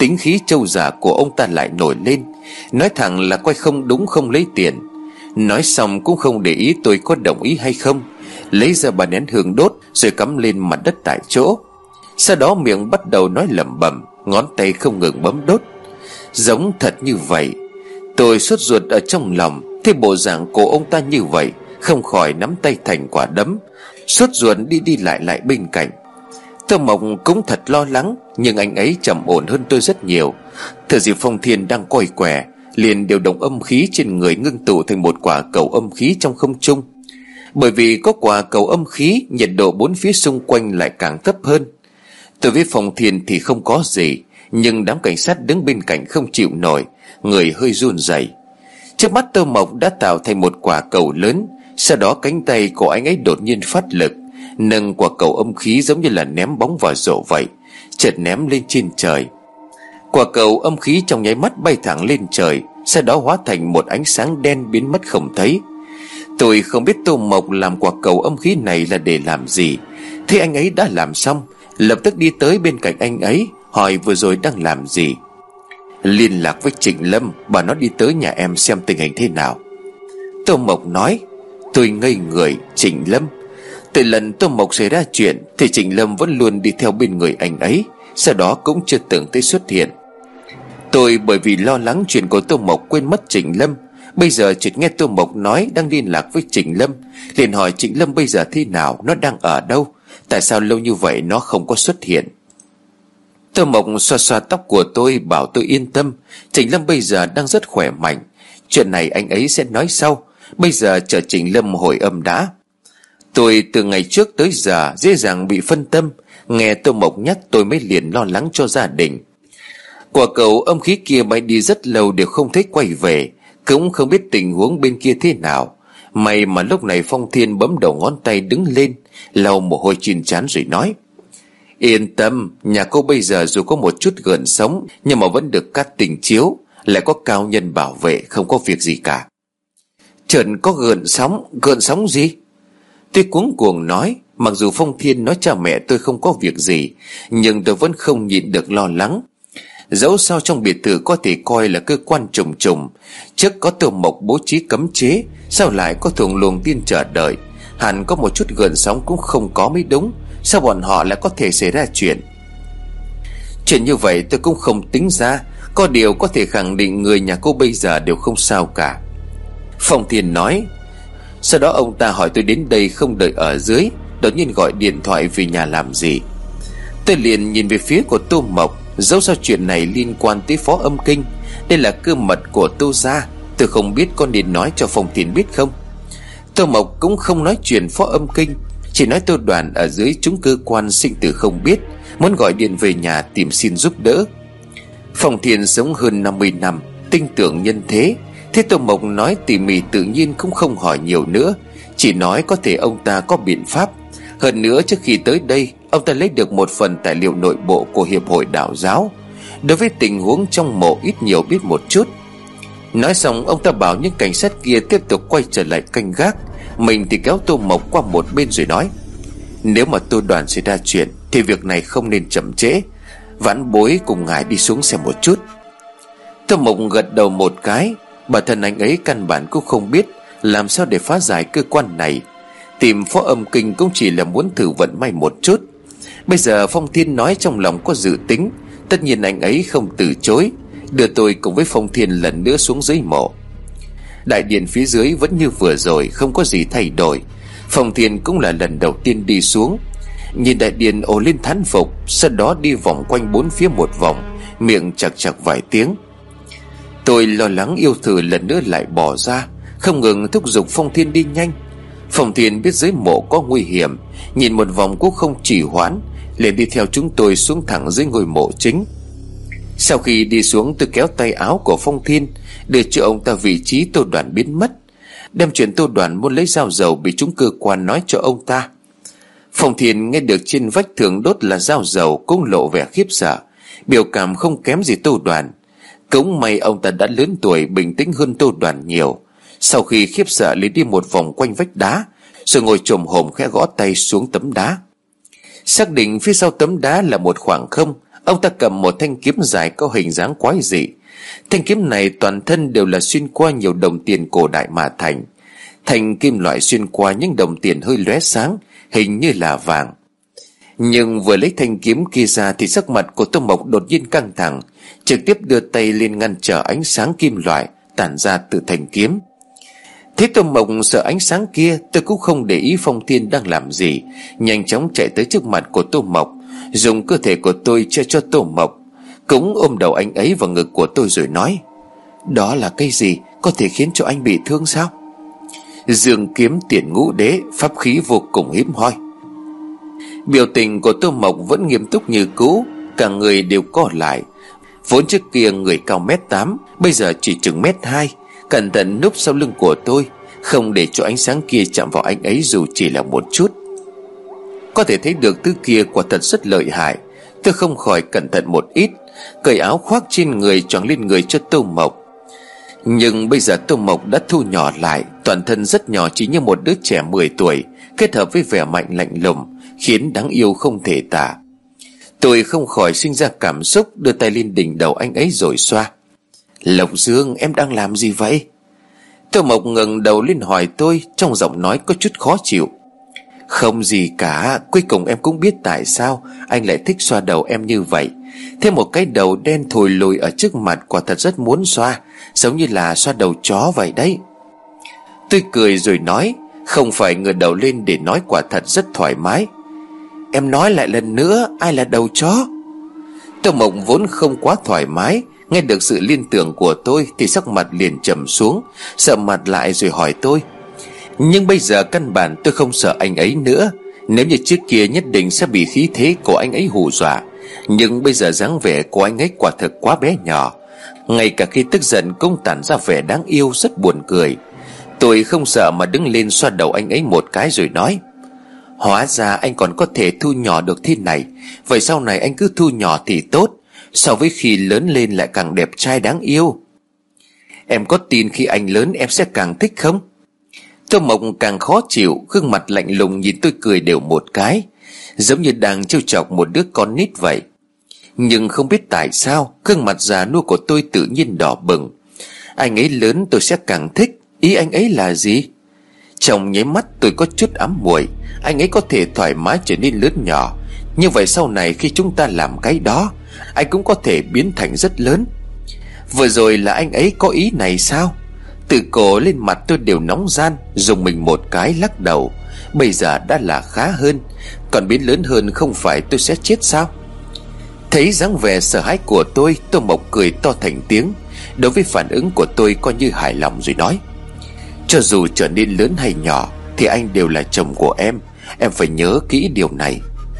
Tính khí trâu già của ông ta lại nổi lên, nói thẳng là coi không đúng không lấy tiền. Nói xong cũng không để ý tôi có đồng ý hay không, lấy ra ba nén hương đốt rồi cắm lên mặt đất tại chỗ. Sau đó miệng bắt đầu nói lẩm bẩm, ngón tay không ngừng bấm đốt. Giống thật như vậy. Tôi sốt ruột ở trong lòng, thấy bộ dạng của ông ta như vậy, không khỏi nắm tay thành quả đấm, sốt ruột đi đi lại lại bên cạnh. Tô Mộc cũng thật lo lắng, nhưng anh ấy trầm ổn hơn tôi rất nhiều. Thừa dịp Phong Thiên đang coi quẻ, liền điều động âm khí trên người ngưng tụ thành một quả cầu âm khí trong không trung. Bởi vì có quả cầu âm khí, nhiệt độ bốn phía xung quanh lại càng thấp hơn. Tôi với Phong Thiên thì không có gì, nhưng đám cảnh sát đứng bên cạnh không chịu nổi, người hơi run rẩy. Trước mắt Tô Mộc đã tạo thành một quả cầu lớn. Sau đó cánh tay của anh ấy đột nhiên phát lực, nâng quả cầu âm khí giống như là ném bóng vào rổ vậy, chợt ném lên trên trời. Quả cầu âm khí trong nháy mắt bay thẳng lên trời, sau đó hóa thành một ánh sáng đen biến mất không thấy. Tôi không biết Tô Mộc làm quả cầu âm khí này là để làm gì. Thế anh ấy đã làm xong, lập tức đi tới bên cạnh anh ấy, hỏi vừa rồi đang làm gì. Liên lạc với Trịnh Lâm, bảo nó đi tới nhà em xem tình hình thế nào. Tô Mộc nói. Tôi ngây người. Trịnh Lâm? Từ lần Tô Mộc xảy ra chuyện thì Trịnh Lâm vẫn luôn đi theo bên người anh ấy, sau đó cũng chưa từng tới xuất hiện. Tôi bởi vì lo lắng chuyện của Tô Mộc quên mất Trịnh Lâm. Bây giờ chợt nghe Tô Mộc nói đang liên lạc với Trịnh Lâm, liền hỏi Trịnh Lâm bây giờ thế nào, nó đang ở đâu, tại sao lâu như vậy nó không có xuất hiện. Tô Mộc xoa xoa tóc của tôi, bảo tôi yên tâm, Trịnh Lâm bây giờ đang rất khỏe mạnh. Chuyện này anh ấy sẽ nói sau, bây giờ chờ Trịnh Lâm hồi âm đã. Tôi từ ngày trước tới giờ dễ dàng bị phân tâm, nghe Tô Mộc nhắc tôi mới liền lo lắng cho gia đình. Quả cầu âm khí kia bay đi rất lâu đều không thấy quay về, cũng không biết tình huống bên kia thế nào. May mà lúc này Phong Thiên bấm đầu ngón tay đứng lên, lau mồ hôi trên trán rồi nói: Yên tâm, nhà cô bây giờ dù có một chút gợn sóng, nhưng mà vẫn được cắt tình chiếu, lại có cao nhân bảo vệ, không có việc gì cả. Trần có gợn sóng? Gợn sóng gì? Tôi cuống cuồng nói. Mặc dù Phong Thiên nói cha mẹ tôi không có việc gì, nhưng tôi vẫn không nhịn được lo lắng. Dẫu sao trong biệt thự có thể coi là cơ quan trùng trùng, trước có Tô Mộc bố trí cấm chế, sao lại có thuồng luồng tiên chờ đợi, hẳn có một chút gợn sóng cũng không có mới đúng. Sao bọn họ lại có thể xảy ra chuyện? Chuyện như vậy tôi cũng không tính ra, có điều có thể khẳng định người nhà cô bây giờ đều không sao cả. Phong Thiên nói. Sau đó ông ta hỏi tôi đến đây không đợi ở dưới, đột nhiên gọi điện thoại về nhà làm gì. Tôi liền nhìn về phía của Tô Mộc. Dẫu sao chuyện này liên quan tới Phó Âm Kinh, đây là cơ mật của Tô gia, tôi không biết con nên nói cho Phong Thiên biết không. Tô Mộc cũng không nói chuyện Phó Âm Kinh, chỉ nói Tô Đoàn ở dưới chúng cơ quan sinh tử không biết, muốn gọi điện về nhà tìm xin giúp đỡ. Phong Thiên sống hơn năm mươi năm, tinh tưởng nhân thế. Thế Tô Mộc nói tỉ mỉ tự nhiên cũng không hỏi nhiều nữa, chỉ nói có thể ông ta có biện pháp. Hơn nữa trước khi tới đây, ông ta lấy được một phần tài liệu nội bộ của Hiệp hội Đạo giáo, đối với tình huống trong mộ ít nhiều biết một chút. Nói xong ông ta bảo những cảnh sát kia tiếp tục quay trở lại canh gác, mình thì kéo Tô Mộc qua một bên rồi nói: Nếu mà Tô Đoàn xảy ra chuyện thì việc này không nên chậm trễ, vãn bối cùng ngài đi xuống xem một chút. Tô Mộc gật đầu một cái. Bản thân anh ấy căn bản cũng không biết làm sao để phá giải cơ quan này, tìm Phó Âm Kinh cũng chỉ là muốn thử vận may một chút. Bây giờ Phong Thiên nói trong lòng có dự tính, tất nhiên anh ấy không từ chối, đưa tôi cùng với Phong Thiên lần nữa xuống dưới mộ. Đại điện phía dưới vẫn như vừa rồi, không có gì thay đổi. Phong Thiên cũng là lần đầu tiên đi xuống, nhìn đại điện ồ lên thán phục, sau đó đi vòng quanh bốn phía một vòng, miệng chặt chặt vài tiếng. Tôi lo lắng yêu thử lần nữa lại bỏ ra, không ngừng thúc giục Phong Thiên đi nhanh. Phong Thiên biết dưới mộ có nguy hiểm, nhìn một vòng cũng không trì hoãn, liền đi theo chúng tôi xuống thẳng dưới ngôi mộ chính. Sau khi đi xuống, tôi kéo tay áo của Phong Thiên, đưa cho ông ta vị trí Tô Đoàn biến mất, đem chuyện Tô Đoàn muốn lấy dao dầu bị chúng cơ quan nói cho ông ta. Phong Thiên nghe được trên vách tường đốt là dao dầu cũng lộ vẻ khiếp sợ, biểu cảm không kém gì Tô Đoàn. Cũng may ông ta đã lớn tuổi, bình tĩnh hơn Tô Đoàn nhiều. Sau khi khiếp sợ lấy đi một vòng quanh vách đá, rồi ngồi chồm hổm khẽ gõ tay xuống tấm đá. Xác định phía sau tấm đá là một khoảng không, Ông ta cầm một thanh kiếm dài có hình dáng quái dị. Thanh kiếm này toàn thân đều là xuyên qua nhiều đồng tiền cổ đại mà thành. Thanh kim loại xuyên qua những đồng tiền hơi lóe sáng, hình như là vàng. Nhưng vừa lấy thanh kiếm kia ra thì sắc mặt của Tô Mộc đột nhiên căng thẳng, trực tiếp đưa tay lên ngăn trở ánh sáng kim loại tản ra từ thanh kiếm. Thế Tô Mộc sợ ánh sáng kia, tôi cũng không để ý Phong Thiên đang làm gì, nhanh chóng chạy tới trước mặt của Tô Mộc, dùng cơ thể của tôi che cho Tô Mộc, cũng ôm đầu anh ấy vào ngực của tôi rồi nói: đó là cái gì, có thể khiến cho anh bị thương sao? Dương kiếm Tiền Ngũ Đế, pháp khí vô cùng hiếm hoi. Biểu tình của Tô Mộc vẫn nghiêm túc như cũ, cả người đều co lại. Vốn trước kia người cao mét tám, bây giờ chỉ chừng mét hai, cẩn thận núp sau lưng của tôi, không để cho ánh sáng kia chạm vào anh ấy dù chỉ là một chút. Có thể thấy được thứ kia quả thật rất lợi hại. Tôi không khỏi cẩn thận một ít, cởi áo khoác trên người choàng lên người cho Tô Mộc. Nhưng bây giờ Tô Mộc đã thu nhỏ lại, toàn thân rất nhỏ, chỉ như một đứa trẻ mười tuổi, kết hợp với vẻ mạnh lạnh lùng, khiến đáng yêu không thể tả. Tôi không khỏi sinh ra cảm xúc, đưa tay lên đỉnh đầu anh ấy rồi xoa. Lộc Dương, em đang làm gì vậy? Tô Mộc ngẩng đầu lên hỏi tôi, trong giọng nói có chút khó chịu. Không gì cả, cuối cùng em cũng biết tại sao anh lại thích xoa đầu em như vậy. Thêm một cái đầu đen thùi lùi ở trước mặt, quả thật rất muốn xoa, giống như là xoa đầu chó vậy đấy. Tôi cười rồi nói, không phải ngửa đầu lên để nói, quả thật rất thoải mái. Em nói lại lần nữa, ai là đầu chó? Tô Mộc vốn không quá thoải mái, nghe được sự liên tưởng của tôi thì sắc mặt liền trầm xuống, sợ mặt lại rồi hỏi tôi. Nhưng bây giờ căn bản tôi không sợ anh ấy nữa. Nếu như trước kia nhất định sẽ bị khí thế của anh ấy hù dọa, nhưng bây giờ dáng vẻ của anh ấy quả thực quá bé nhỏ, ngay cả khi tức giận cũng tản ra vẻ đáng yêu, rất buồn cười. Tôi không sợ mà đứng lên xoa đầu anh ấy một cái rồi nói: hóa ra anh còn có thể thu nhỏ được thế này. Vậy sau này anh cứ thu nhỏ thì tốt, so với khi lớn lên lại càng đẹp trai đáng yêu. Em có tin khi anh lớn em sẽ càng thích không? Tô Mộc càng khó chịu, gương mặt lạnh lùng nhìn tôi cười đều một cái, giống như đang trêu chọc một đứa con nít vậy. Nhưng không biết tại sao gương mặt già nua của tôi tự nhiên đỏ bừng. Anh ấy lớn tôi sẽ càng thích. Ý anh ấy là gì? Trong nháy mắt tôi có chút ám muội. Anh ấy có thể thoải mái trở nên lớn nhỏ, như vậy sau này khi chúng ta làm cái đó, anh cũng có thể biến thành rất lớn. Vừa rồi là anh ấy có ý này sao? Từ cổ lên mặt tôi đều nóng ran, dùng mình một cái lắc đầu. Bây giờ đã là khá hơn, còn biến lớn hơn không phải tôi sẽ chết sao? Thấy dáng vẻ sợ hãi của tôi, Tô Mộc cười to thành tiếng. Đối với phản ứng của tôi coi như hài lòng rồi nói: cho dù trở nên lớn hay nhỏ thì anh đều là chồng của em, em phải nhớ kỹ điều này.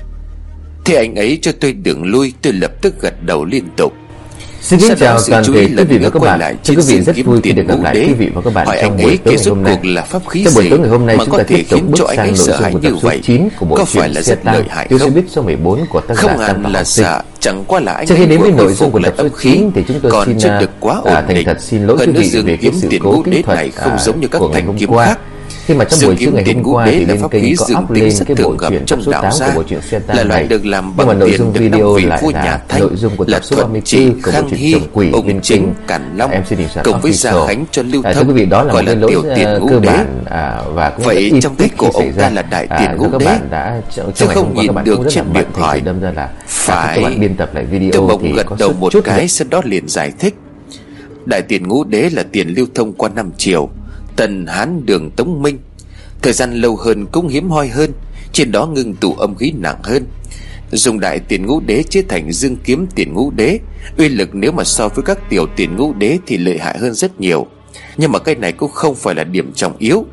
Thế anh ấy cho tôi đường lui, tôi lập tức gật đầu liên tục. Xin kính chào toàn thể quý vị và các bạn. Thưa quý vị, rất vui khi được gặp lại quý vị và các bạn trong buổi tối ngày hôm nay. Trong buổi tối ngày hôm nay chúng ta tiếp tục bước sang nội dung của tập số chín của bộ truyện Xe Tăng Tiểu xe buýt số mười bốn của tác giả Tam Tòng Học Sinh. Trước khi đến với nội dung của tập số chín thì chúng tôi xin thành thật xin lỗi quý vị về cái sự cố kỹ thuật của ngày hôm qua. Khi mà trong buổi trưa ngày hôm qua thì bên kênh có up lên cái bộ truyện tập số tám của bộ truyện Xe Tăng này, nhưng mà nội dung video lại là nội dung của tập số ba mươi tư của bộ truyện Chồng Quỷ bên kênh em xê Đình Soạn Official. À, thưa quý vị, đó là một cái lỗi uh, cơ bản à, và cũng vậy ít trong tích tích của khi xảy ông ra. ta là đại tiền À, ngũ các đế. bạn đã trong ngày hôm qua các bạn cũng rất là bận thì đâm ra là phải các bạn biên tập lại Tô video Mộc thì gật có đầu một chút cái, sau đó liền giải thích. Đại tiền ngũ đế là tiền lưu thông qua năm triều Tần, Hán, Đường, Tống, Minh. Thời gian lâu hơn cũng hiếm hoi hơn, trên đó ngưng tụ âm khí nặng hơn. Dùng đại tiền ngũ đế chế thành dương kiếm tiền ngũ đế, uy lực nếu mà so với các tiểu tiền ngũ đế thì lợi hại hơn rất nhiều. Nhưng mà cái này cũng không phải là điểm trọng yếu.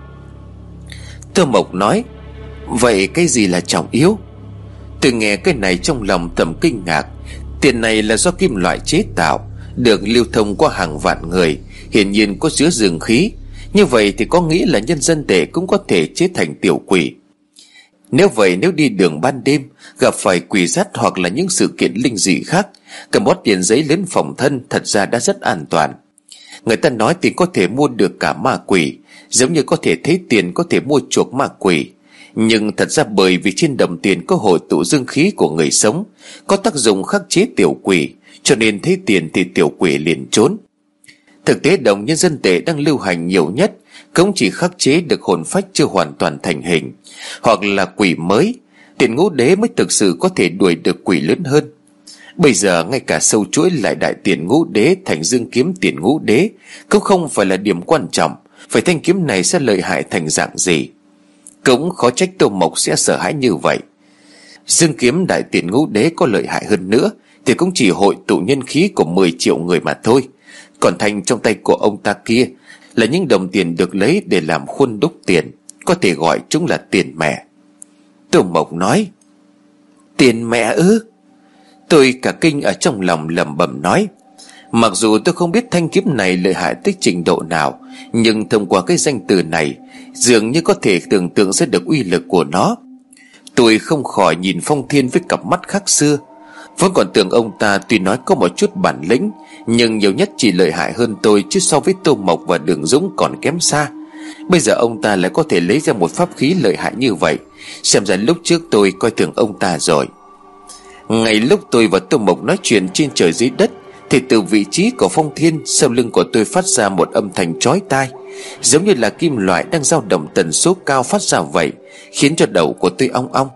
Tô Mộc nói: vậy cái gì là trọng yếu? Tôi nghe cái này trong lòng thầm kinh ngạc. Tiền này là do kim loại chế tạo, được lưu thông qua hàng vạn người, hiển nhiên có chứa dương khí. Như vậy thì có nghĩa là nhân dân tệ cũng có thể chế thành tiểu quỷ. Nếu vậy, nếu đi đường ban đêm gặp phải quỷ dắt hoặc là những sự kiện linh dị khác, cầm bót tiền giấy lên phòng thân thật ra đã rất an toàn. Người ta nói tiền có thể mua được cả ma quỷ, giống như có thể thấy tiền có thể mua chuộc ma quỷ. Nhưng thật ra bởi vì trên đồng tiền có hội tụ dương khí của người sống, có tác dụng khắc chế tiểu quỷ, cho nên thấy tiền thì tiểu quỷ liền trốn. Thực tế đồng nhân dân tệ đang lưu hành nhiều nhất cũng chỉ khắc chế được hồn phách chưa hoàn toàn thành hình, hoặc là quỷ mới. Tiền ngũ đế mới thực sự có thể đuổi được quỷ lớn hơn. Bây giờ ngay cả sâu chuỗi lại đại tiền ngũ đế thành dương kiếm tiền ngũ đế cũng không phải là điểm quan trọng. Phải thanh kiếm này sẽ lợi hại thành dạng gì? Cũng khó trách Tô Mộc sẽ sợ hãi như vậy. Dương kiếm đại tiền ngũ đế có lợi hại hơn nữa thì cũng chỉ hội tụ nhân khí của mười triệu người mà thôi. Còn thanh trong tay của ông ta kia là những đồng tiền được lấy để làm khuôn đúc tiền, có thể gọi chúng là tiền mẹ. Tô Mộc nói: Tiền mẹ ư? Tôi cả kinh ở trong lòng lẩm bẩm nói: Mặc dù tôi không biết thanh kiếm này lợi hại tới trình độ nào, nhưng thông qua cái danh từ này dường như có thể tưởng tượng ra được uy lực của nó. Tôi không khỏi nhìn Phong Thiên với cặp mắt khác xưa. Vẫn còn tưởng ông ta tuy nói có một chút bản lĩnh, nhưng nhiều nhất chỉ lợi hại hơn tôi, chứ so với Tô Mộc và Đường Dũng còn kém xa. Bây giờ ông ta lại có thể lấy ra một pháp khí lợi hại như vậy, xem ra lúc trước tôi coi thường ông ta rồi. Ngay lúc tôi và Tô Mộc nói chuyện trên trời dưới đất, thì từ vị trí của Phong Thiên, sau lưng của tôi phát ra một âm thanh chói tai, giống như là kim loại đang dao động tần số cao phát ra vậy, khiến cho đầu của tôi ong ong.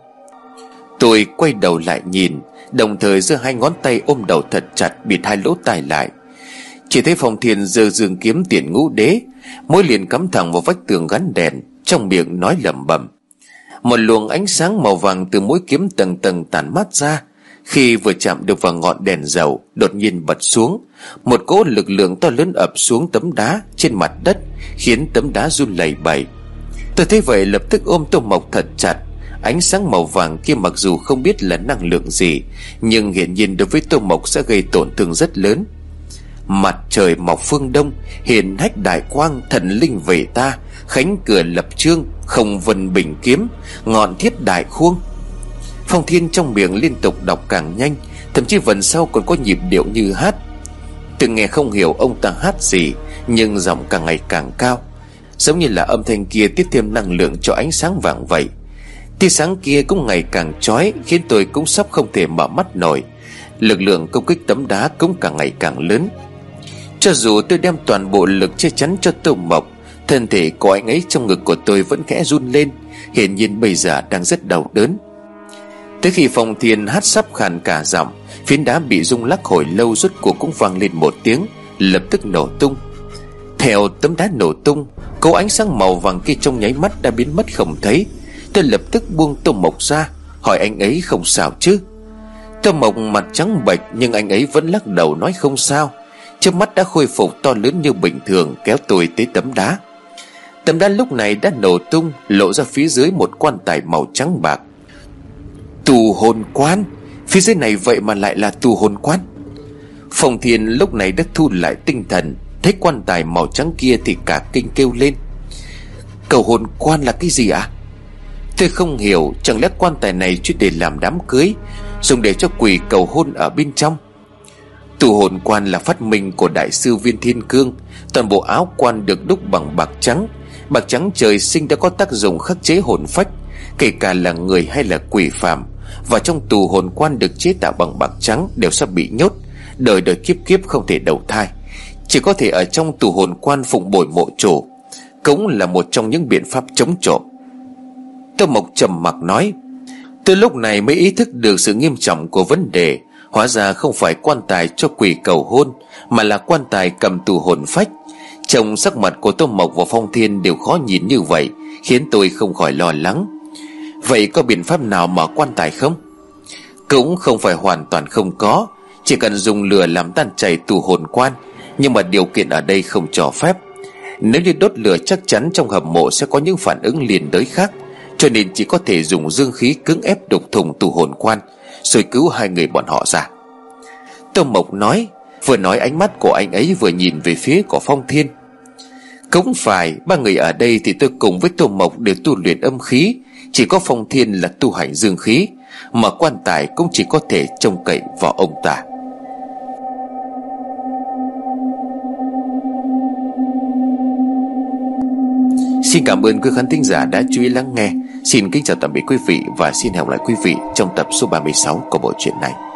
Tôi quay đầu lại nhìn, đồng thời giơ hai ngón tay ôm đầu thật chặt, bịt hai lỗ tai lại. Chỉ thấy Phong Thiên giơ dương kiếm tiền ngũ đế, mũi liền cắm thẳng vào vách tường gắn đèn, trong miệng nói lẩm bẩm. Một luồng ánh sáng màu vàng từ mũi kiếm tầng tầng tản mát ra. Khi vừa chạm được vào ngọn đèn dầu, đột nhiên bật xuống. Một cỗ lực lượng to lớn ập xuống tấm đá trên mặt đất, khiến tấm đá run lẩy bẩy. Tôi thấy vậy lập tức ôm Tô Mộc thật chặt. Ánh sáng màu vàng kia mặc dù không biết là năng lượng gì, nhưng hiển nhiên đối với Tô Mộc sẽ gây tổn thương rất lớn. Mặt trời mọc phương đông, hiển hách đại quang, thần linh về ta, khánh cửa lập chương, không vân bình kiếm, ngọn thiết đại khuông. Phong Thiên trong miệng liên tục đọc càng nhanh, thậm chí vần sau còn có nhịp điệu như hát. Tôi nghe không hiểu ông ta hát gì, nhưng giọng càng ngày càng cao, giống như là âm thanh kia tiếp thêm năng lượng cho ánh sáng vàng vậy. Tia sáng kia cũng ngày càng chói, khiến tôi cũng sắp không thể mở mắt nổi. Lực lượng công kích tấm đá cũng càng ngày càng lớn. Cho dù tôi đem toàn bộ lực che chắn cho Tô Mộc, thân thể của anh ấy trong ngực của tôi vẫn khẽ run lên, hiển nhiên bây giờ đang rất đau đớn. Tới khi Phong Thiên hát sắp khàn cả giọng, phiến đá bị rung lắc hồi lâu rốt cuộc cũng vang lên một tiếng, lập tức nổ tung. Theo tấm đá nổ tung, cỗ ánh sáng màu vàng kia trong nháy mắt đã biến mất không thấy. Tôi lập tức buông Tô Mộc ra, hỏi anh ấy không sao chứ. Tô Mộc mặt trắng bệch, nhưng anh ấy vẫn lắc đầu nói không sao. Trước mắt đã khôi phục to lớn như bình thường, kéo tôi tới tấm đá. Tấm đá lúc này đã nổ tung, lộ ra phía dưới một quan tài màu trắng bạc. Tù hồn quan. Phía dưới này vậy mà lại là tù hồn quan. Phong Thiên lúc này đã thu lại tinh thần, thấy quan tài màu trắng kia thì cả kinh kêu lên: Cầu hồn quan là cái gì ạ? À? Tôi không hiểu, chẳng lẽ quan tài này chỉ để làm đám cưới, dùng để cho quỷ cầu hôn ở bên trong? Tù hồn quan là phát minh của đại sư Viên Thiên Cương. Toàn bộ áo quan được đúc bằng bạc trắng. Bạc trắng trời sinh đã có tác dụng khắc chế hồn phách, kể cả là người hay là quỷ phàm. Và trong tù hồn quan được chế tạo bằng bạc trắng đều sẽ bị nhốt, đời đời kiếp kiếp không thể đầu thai, chỉ có thể ở trong tù hồn quan phụng bồi mộ chủ, cũng là một trong những biện pháp chống trộm. Tô Mộc trầm mặc nói: Tôi lúc này mới ý thức được sự nghiêm trọng của vấn đề. Hóa ra không phải quan tài cho quỷ cầu hôn, mà là quan tài cầm tù hồn phách. Trông sắc mặt của Tô Mộc và Phong Thiên đều khó nhìn như vậy, khiến tôi không khỏi lo lắng. Vậy có biện pháp nào mở quan tài không? Cũng không phải hoàn toàn không có, chỉ cần dùng lửa làm tan chảy tù hồn quan. Nhưng mà điều kiện ở đây không cho phép. Nếu như đốt lửa chắc chắn trong hầm mộ sẽ có những phản ứng liền đới khác, cho nên chỉ có thể dùng dương khí cưỡng ép đục thủng tù hồn quan, rồi cứu hai người bọn họ ra. Tô Mộc nói, vừa nói ánh mắt của anh ấy vừa nhìn về phía của Phong Thiên. Cũng phải, ba người ở đây thì tôi cùng với Tô Mộc đều tu luyện âm khí, chỉ có Phong Thiên là tu hành dương khí, mà quan tài cũng chỉ có thể trông cậy vào ông ta. Xin cảm ơn quý khán thính giả đã chú ý lắng nghe. Xin kính chào tạm biệt quý vị và xin hẹn gặp lại quý vị trong tập số ba mươi sáu của bộ truyện này.